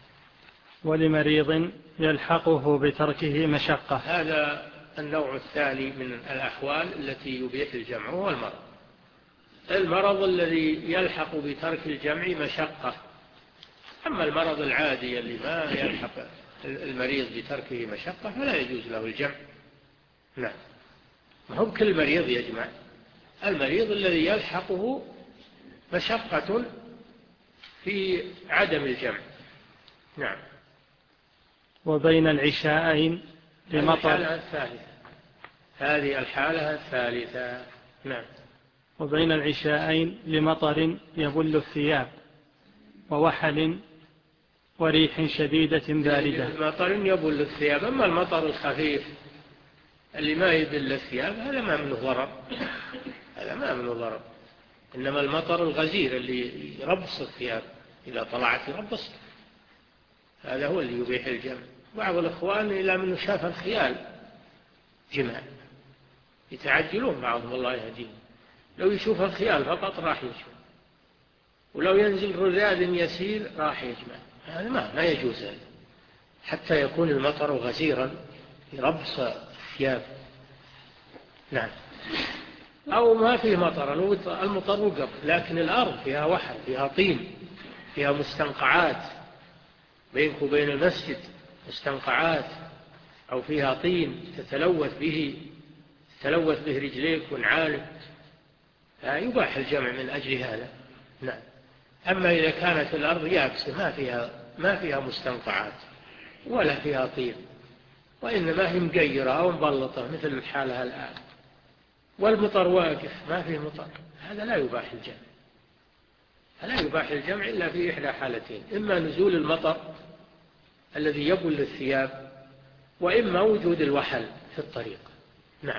ولمريض يلحقه بتركه مشقة. هذا النوع الثاني من الأحوال التي يبيح الجمع، هو المرض. المرض الذي يلحق بترك الجمع مشقة. أما المرض العادي اللي ما يلحق المريض بتركه مشقة فلا يجوز له الجمع. نعم. ما هو كل مريض يجمع، المريض الذي يلحقه مشقة في عدم الجمع. نعم. وبين العشاءين لمطر. الحالة الثالثة، هذه الحالة الثالثة. نعم. وبين العشاءين لمطر يبل الثياب ووحل وريح شديدة باردة. مطر يبل الثياب. أما المطر الخفيف اللي ما يبل الثياب هذا ما منه ضرر، هذا ما منه ضرر. إنما المطر الغزير اللي يربص الثياب إذا طلعت يربص، هذا هو اللي يبيح الجمع. بعض الإخوان إلى من شاف الخيال جمع يتعجلون بعضهم الله يهديهم، لو يشوف الخيال فقط راح يجمع، ولو ينزل رذاذ يسير راح يجمع. هذا ما, ما يجوز هذا حتى يكون المطر غزيرا يربص الثياب. نعم. أو ما فيه مطر، المطر وقف لكن الأرض فيها وحل، فيها طين، فيها مستنقعات بينك وبين المسجد، مستنقعات أو فيها طين تتلوث به تتلوث به رجليك ونعالك، يباح الجمع من أجل هذا. نعم. أما إذا كانت الأرض يابسة ما فيها ما فيها مستنقعات ولا فيها طين، وإنما هي مقيرة أو مبلطة مثل الحالة الآن، والمطر واقف ما فيه مطر، هذا لا يباح الجمع. لا يباح الجمع إلا في إحدى حالتين: إما نزول المطر الذي يبل الثياب، وإما وجود الوحل في الطريق. نعم.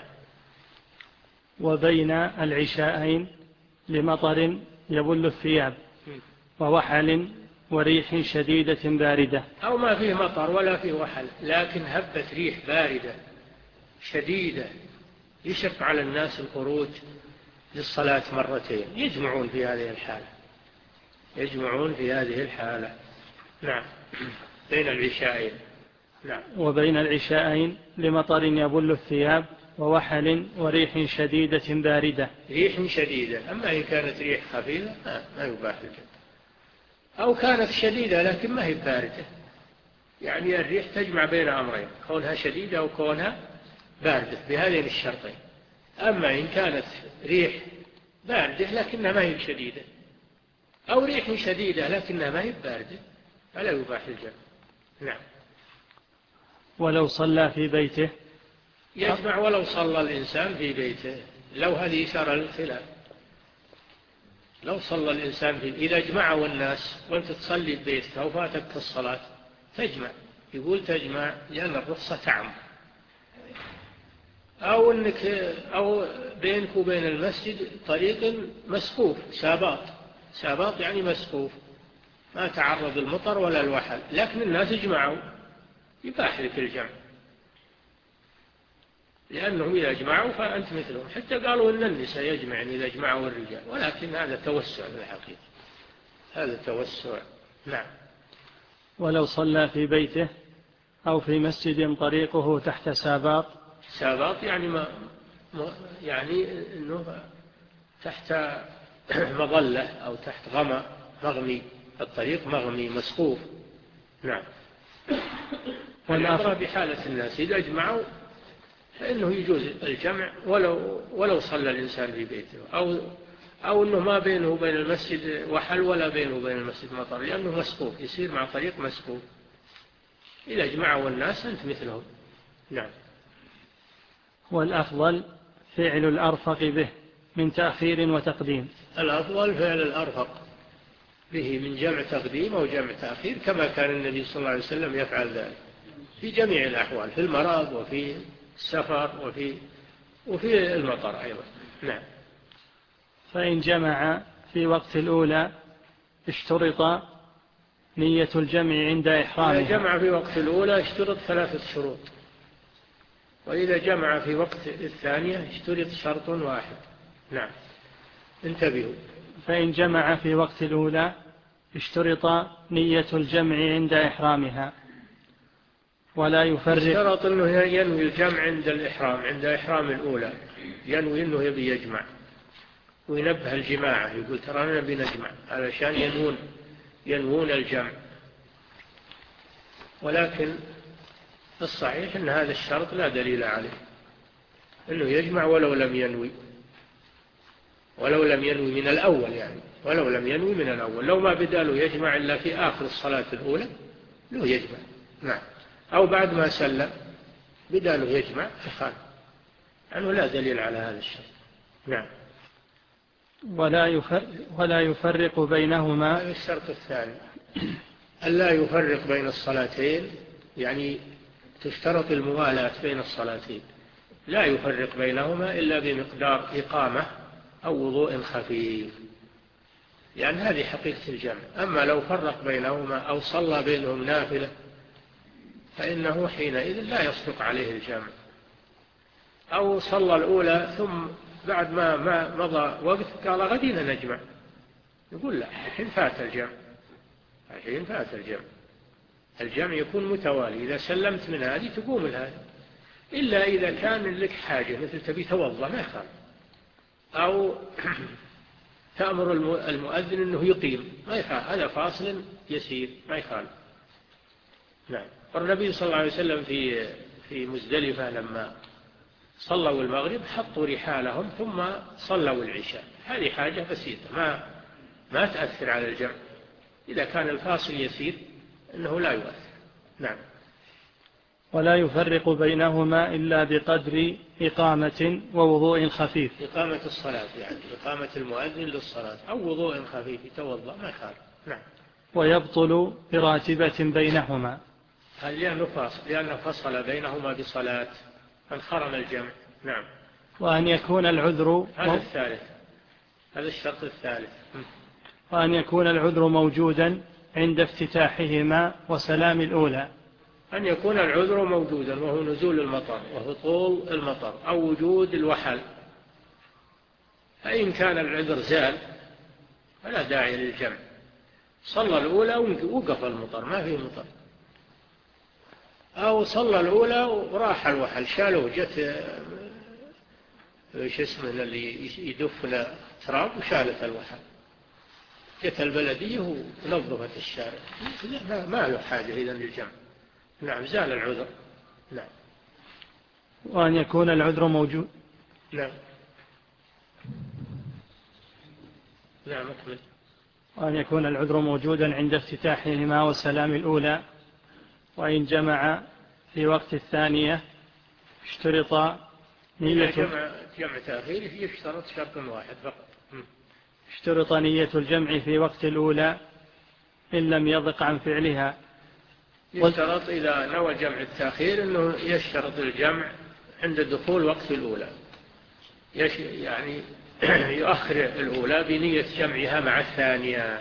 وبين العشاءين لمطر يبل الثياب ووحل وريح شديدة باردة. أو ما فيه مطر ولا فيه وحل لكن هبت ريح باردة شديدة يشق على الناس الخروج للصلاة مرتين، يجمعون في هذه الحالة يجمعون في هذه الحالة. نعم. بين العشاءين. نعم. وبين العشاءين لمطر يبل الثياب ووحل وريح شديدة باردة. ريح شديدة. أما إن كانت ريح خفيفة ما يباح الجمع، أو كانت شديدة لكن ما هي باردة، يعني الريح تجمع بين أمرين: كونها شديدة أو كونها باردة، بهذين الشرطين. أما إن كانت ريح باردة لكنها ما هي شديدة، أو ريح شديدة لكنها ما هي باردة، فلا يباح الجمع. نعم. ولو صلى في بيته يجمع ولو صلى الإنسان في بيته، لو هذه إشارة للخلاف. لو صلى الإنسان في إذا جمعوا الناس وأنت تصلي في بيتك أو فاتك في الصلاة تجمع، يقول تجمع لأن الرخصة تعم. أو أنك أو بينك وبين المسجد طريق مسقوف، ساباط، ساباط يعني مسقوف، ما تعرض المطر ولا الوحل، لكن الناس اجمعوا، يباح لك الجمع، لأنهم إذا اجمعوا فأنت مثلهم. حتى قالوا إن النساء يجمعن إذا اجمعوا الرجال، ولكن هذا توسع في الحقيقة، هذا توسع. نعم. ولو صلى في بيته أو في مسجد طريقه تحت ساباط. ساباط يعني ما يعني إنه تحت مظلة أو تحت غمى مغمي، الطريق مغمي مسقوف. نعم. والعبرة بحالة الناس، إذا اجمعوا فإنه يجوز الجمع ولو ولو صلى الإنسان في بيته، أو أو أنه ما بينه وبين المسجد وحل ولا بينه وبين المسجد مطر، لأنه مسقوف، يصير مع طريق مسقوف. إذا اجمعوا الناس أنت مثلهم. نعم. والأفضل فعل الأرفق به من تأخير وتقديم. الأفضل فعل الأرفق به من جمع تقديم أو جمع تأخير، كما كان النبي صلى الله عليه وسلم يفعل ذلك في جميع الأحوال، في المرض وفي السفر وفي وفي المطر أيضا. نعم. فإن جمع في وقت الأولى اشترط نية الجمع عند إحرامها. إذا جمع في وقت الأولى اشترط ثلاثة شروط، وإذا جمع في وقت الثانية اشترط شرط واحد. نعم. انتبهوا. فإن جمع في وقت الأولى اشترط نية الجمع عند إحرامها، ولا يفرق. اشترط أنه ينوي الجمع عند الإحرام، عند إحرام الأولى ينوي أنه يبي يجمع، وينبه الجماعة، يقول ترى نبي نجمع، علشان ينوون ينوون الجمع. ولكن الصحيح أن هذا الشرط لا دليل عليه، أنه يجمع ولو لم ينوي، ولو لم ينوي من الأول، يعني ولو لم ينوي من الأول، لو ما بدا له يجمع إلا في آخر الصلاة الأولى له يجمع. نعم. أو بعد ما سلم بدا له يجمع فخان، أنه لا دليل على هذا الشرط. نعم. ولا يفرق, ولا يفرق بينهما. هذا الشرط الثاني، ألا يفرق بين الصلاتين، يعني تشترط الموالاة بين الصلاتين، لا يفرق بينهما إلا بمقدار إقامة أو وضوء خفيف، يعني هذه حقيقة الجمع. أما لو فرق بينهما أو صلى بينهم نافلة فإنه حينئذ لا يصدق عليه الجمع. أو صلى الأولى ثم بعد ما, ما مضى وقت قال غدينا نجمع، يقول لا، الحين فات الجمع، الحين فات الجمع. الجمع يكون متوالي، إذا سلمت من هذه تقوم هذه، إلا إذا كان لك حاجة مثل تبي توضأ ما يخالف، أو تأمر المؤذن أنه يقيم ما يخالف، هذا فاصل يسير ما يخالف. نعم. والنبي صلى الله عليه وسلم في في مزدلفة لما صلوا المغرب حطوا رحالهم ثم صلوا العشاء، هذه حاجة بسيطة ما ما تأثر على الجمع، إذا كان الفاصل يسير أنه لا يؤثر. نعم. ولا يفرق بينهما إلا بقدر إقامة ووضوء خفيف. إقامة الصلاة يعني إقامة المؤذن للصلاة أو وضوء خفيف يتوضأ ما يخالف. نعم. ويبطل براتبة بينهما، هل لأنه فاصل، لأنه فصل بينهما بصلاة انخرم الجمع. نعم. وأن يكون العذر هذا الثالث، هذا الشرط الثالث. وأن يكون العذر موجودا عند افتتاحهما وسلام الأولى. أن يكون العذر موجودا وهو نزول المطر وهطول المطر أو وجود الوحل، فإن كان العذر زال فلا داعي للجمع، صلى الأولى ووقف المطر ما فيه مطر، أو صلى الأولى وراح الوحل شالوه، جت ايش اسمه اللي يدف تراب وشالت الوحل، جت البلدية ونظفت الشارع، ما له حاجة إذا للجمع. نعم. زال العذر. نعم. وأن يكون العذر موجود. نعم. نعم. أكمل. وأن يكون العذر موجودا عند افتتاحهما وسلام الأولى. وإن جمع في وقت الثانية اشترط نية جمع, جمع تأخير يشترط شرط واحد فقط. اشترط نية الجمع في وقت الأولى إن لم يضق عن فعلها. يشترط إذا نوى جمع التأخير أنه يشترط الجمع عند دخول وقت الأولى، يعني يؤخر الأولى بنية جمعها مع الثانية.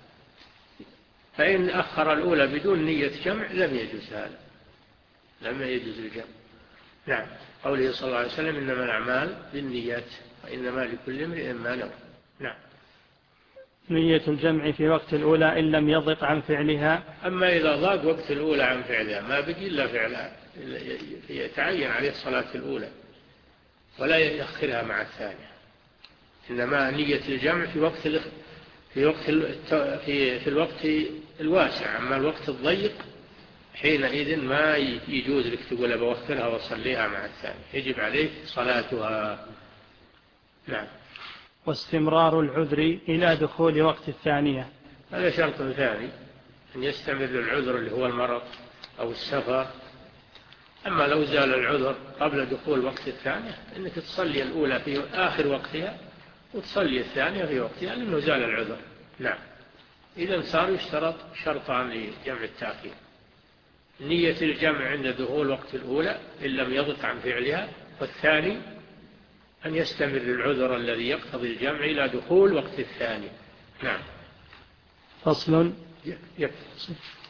فإن أخر الأولى بدون نية جمع لم يجوز هذا، لم يجوز الجمع. نعم، قوله صلى الله عليه وسلم إنما الأعمال بالنيات وإنما لكل امرئ ما نوى. نعم. نية الجمع في وقت الأولى إن لم يضق عن فعلها. أما إذا ضاق وقت الأولى عن فعلها ما بقي إلا فعلها، يتعين عليه الصلاة الأولى ولا يأخرها مع الثانية. إنما نية الجمع في وقت في وقت في في الوقت الواسع. أما الوقت الضيق حينئذ ما يجوز لك تقول بوخرها وصليها مع الثانية، يجب عليك صلاتها. نعم. واستمرار العذر إلى دخول وقت الثانية، هذا شرط ثاني، أن يستمر العذر اللي هو المرض أو السفر. أما لو زال العذر قبل دخول وقت الثانية إنك تصلي الأولى في آخر وقتها وتصلي الثانية في وقتها لأنه زال العذر. نعم. إذا صار يشترط شرطان لجمع التأخير: نية الجمع عند دخول وقت الأولى إن لم يضق عن فعلها، والثاني أن يستمر العذر الذي يقتضي الجمع إلى دخول وقت الثاني. نعم. فصل. يكفي.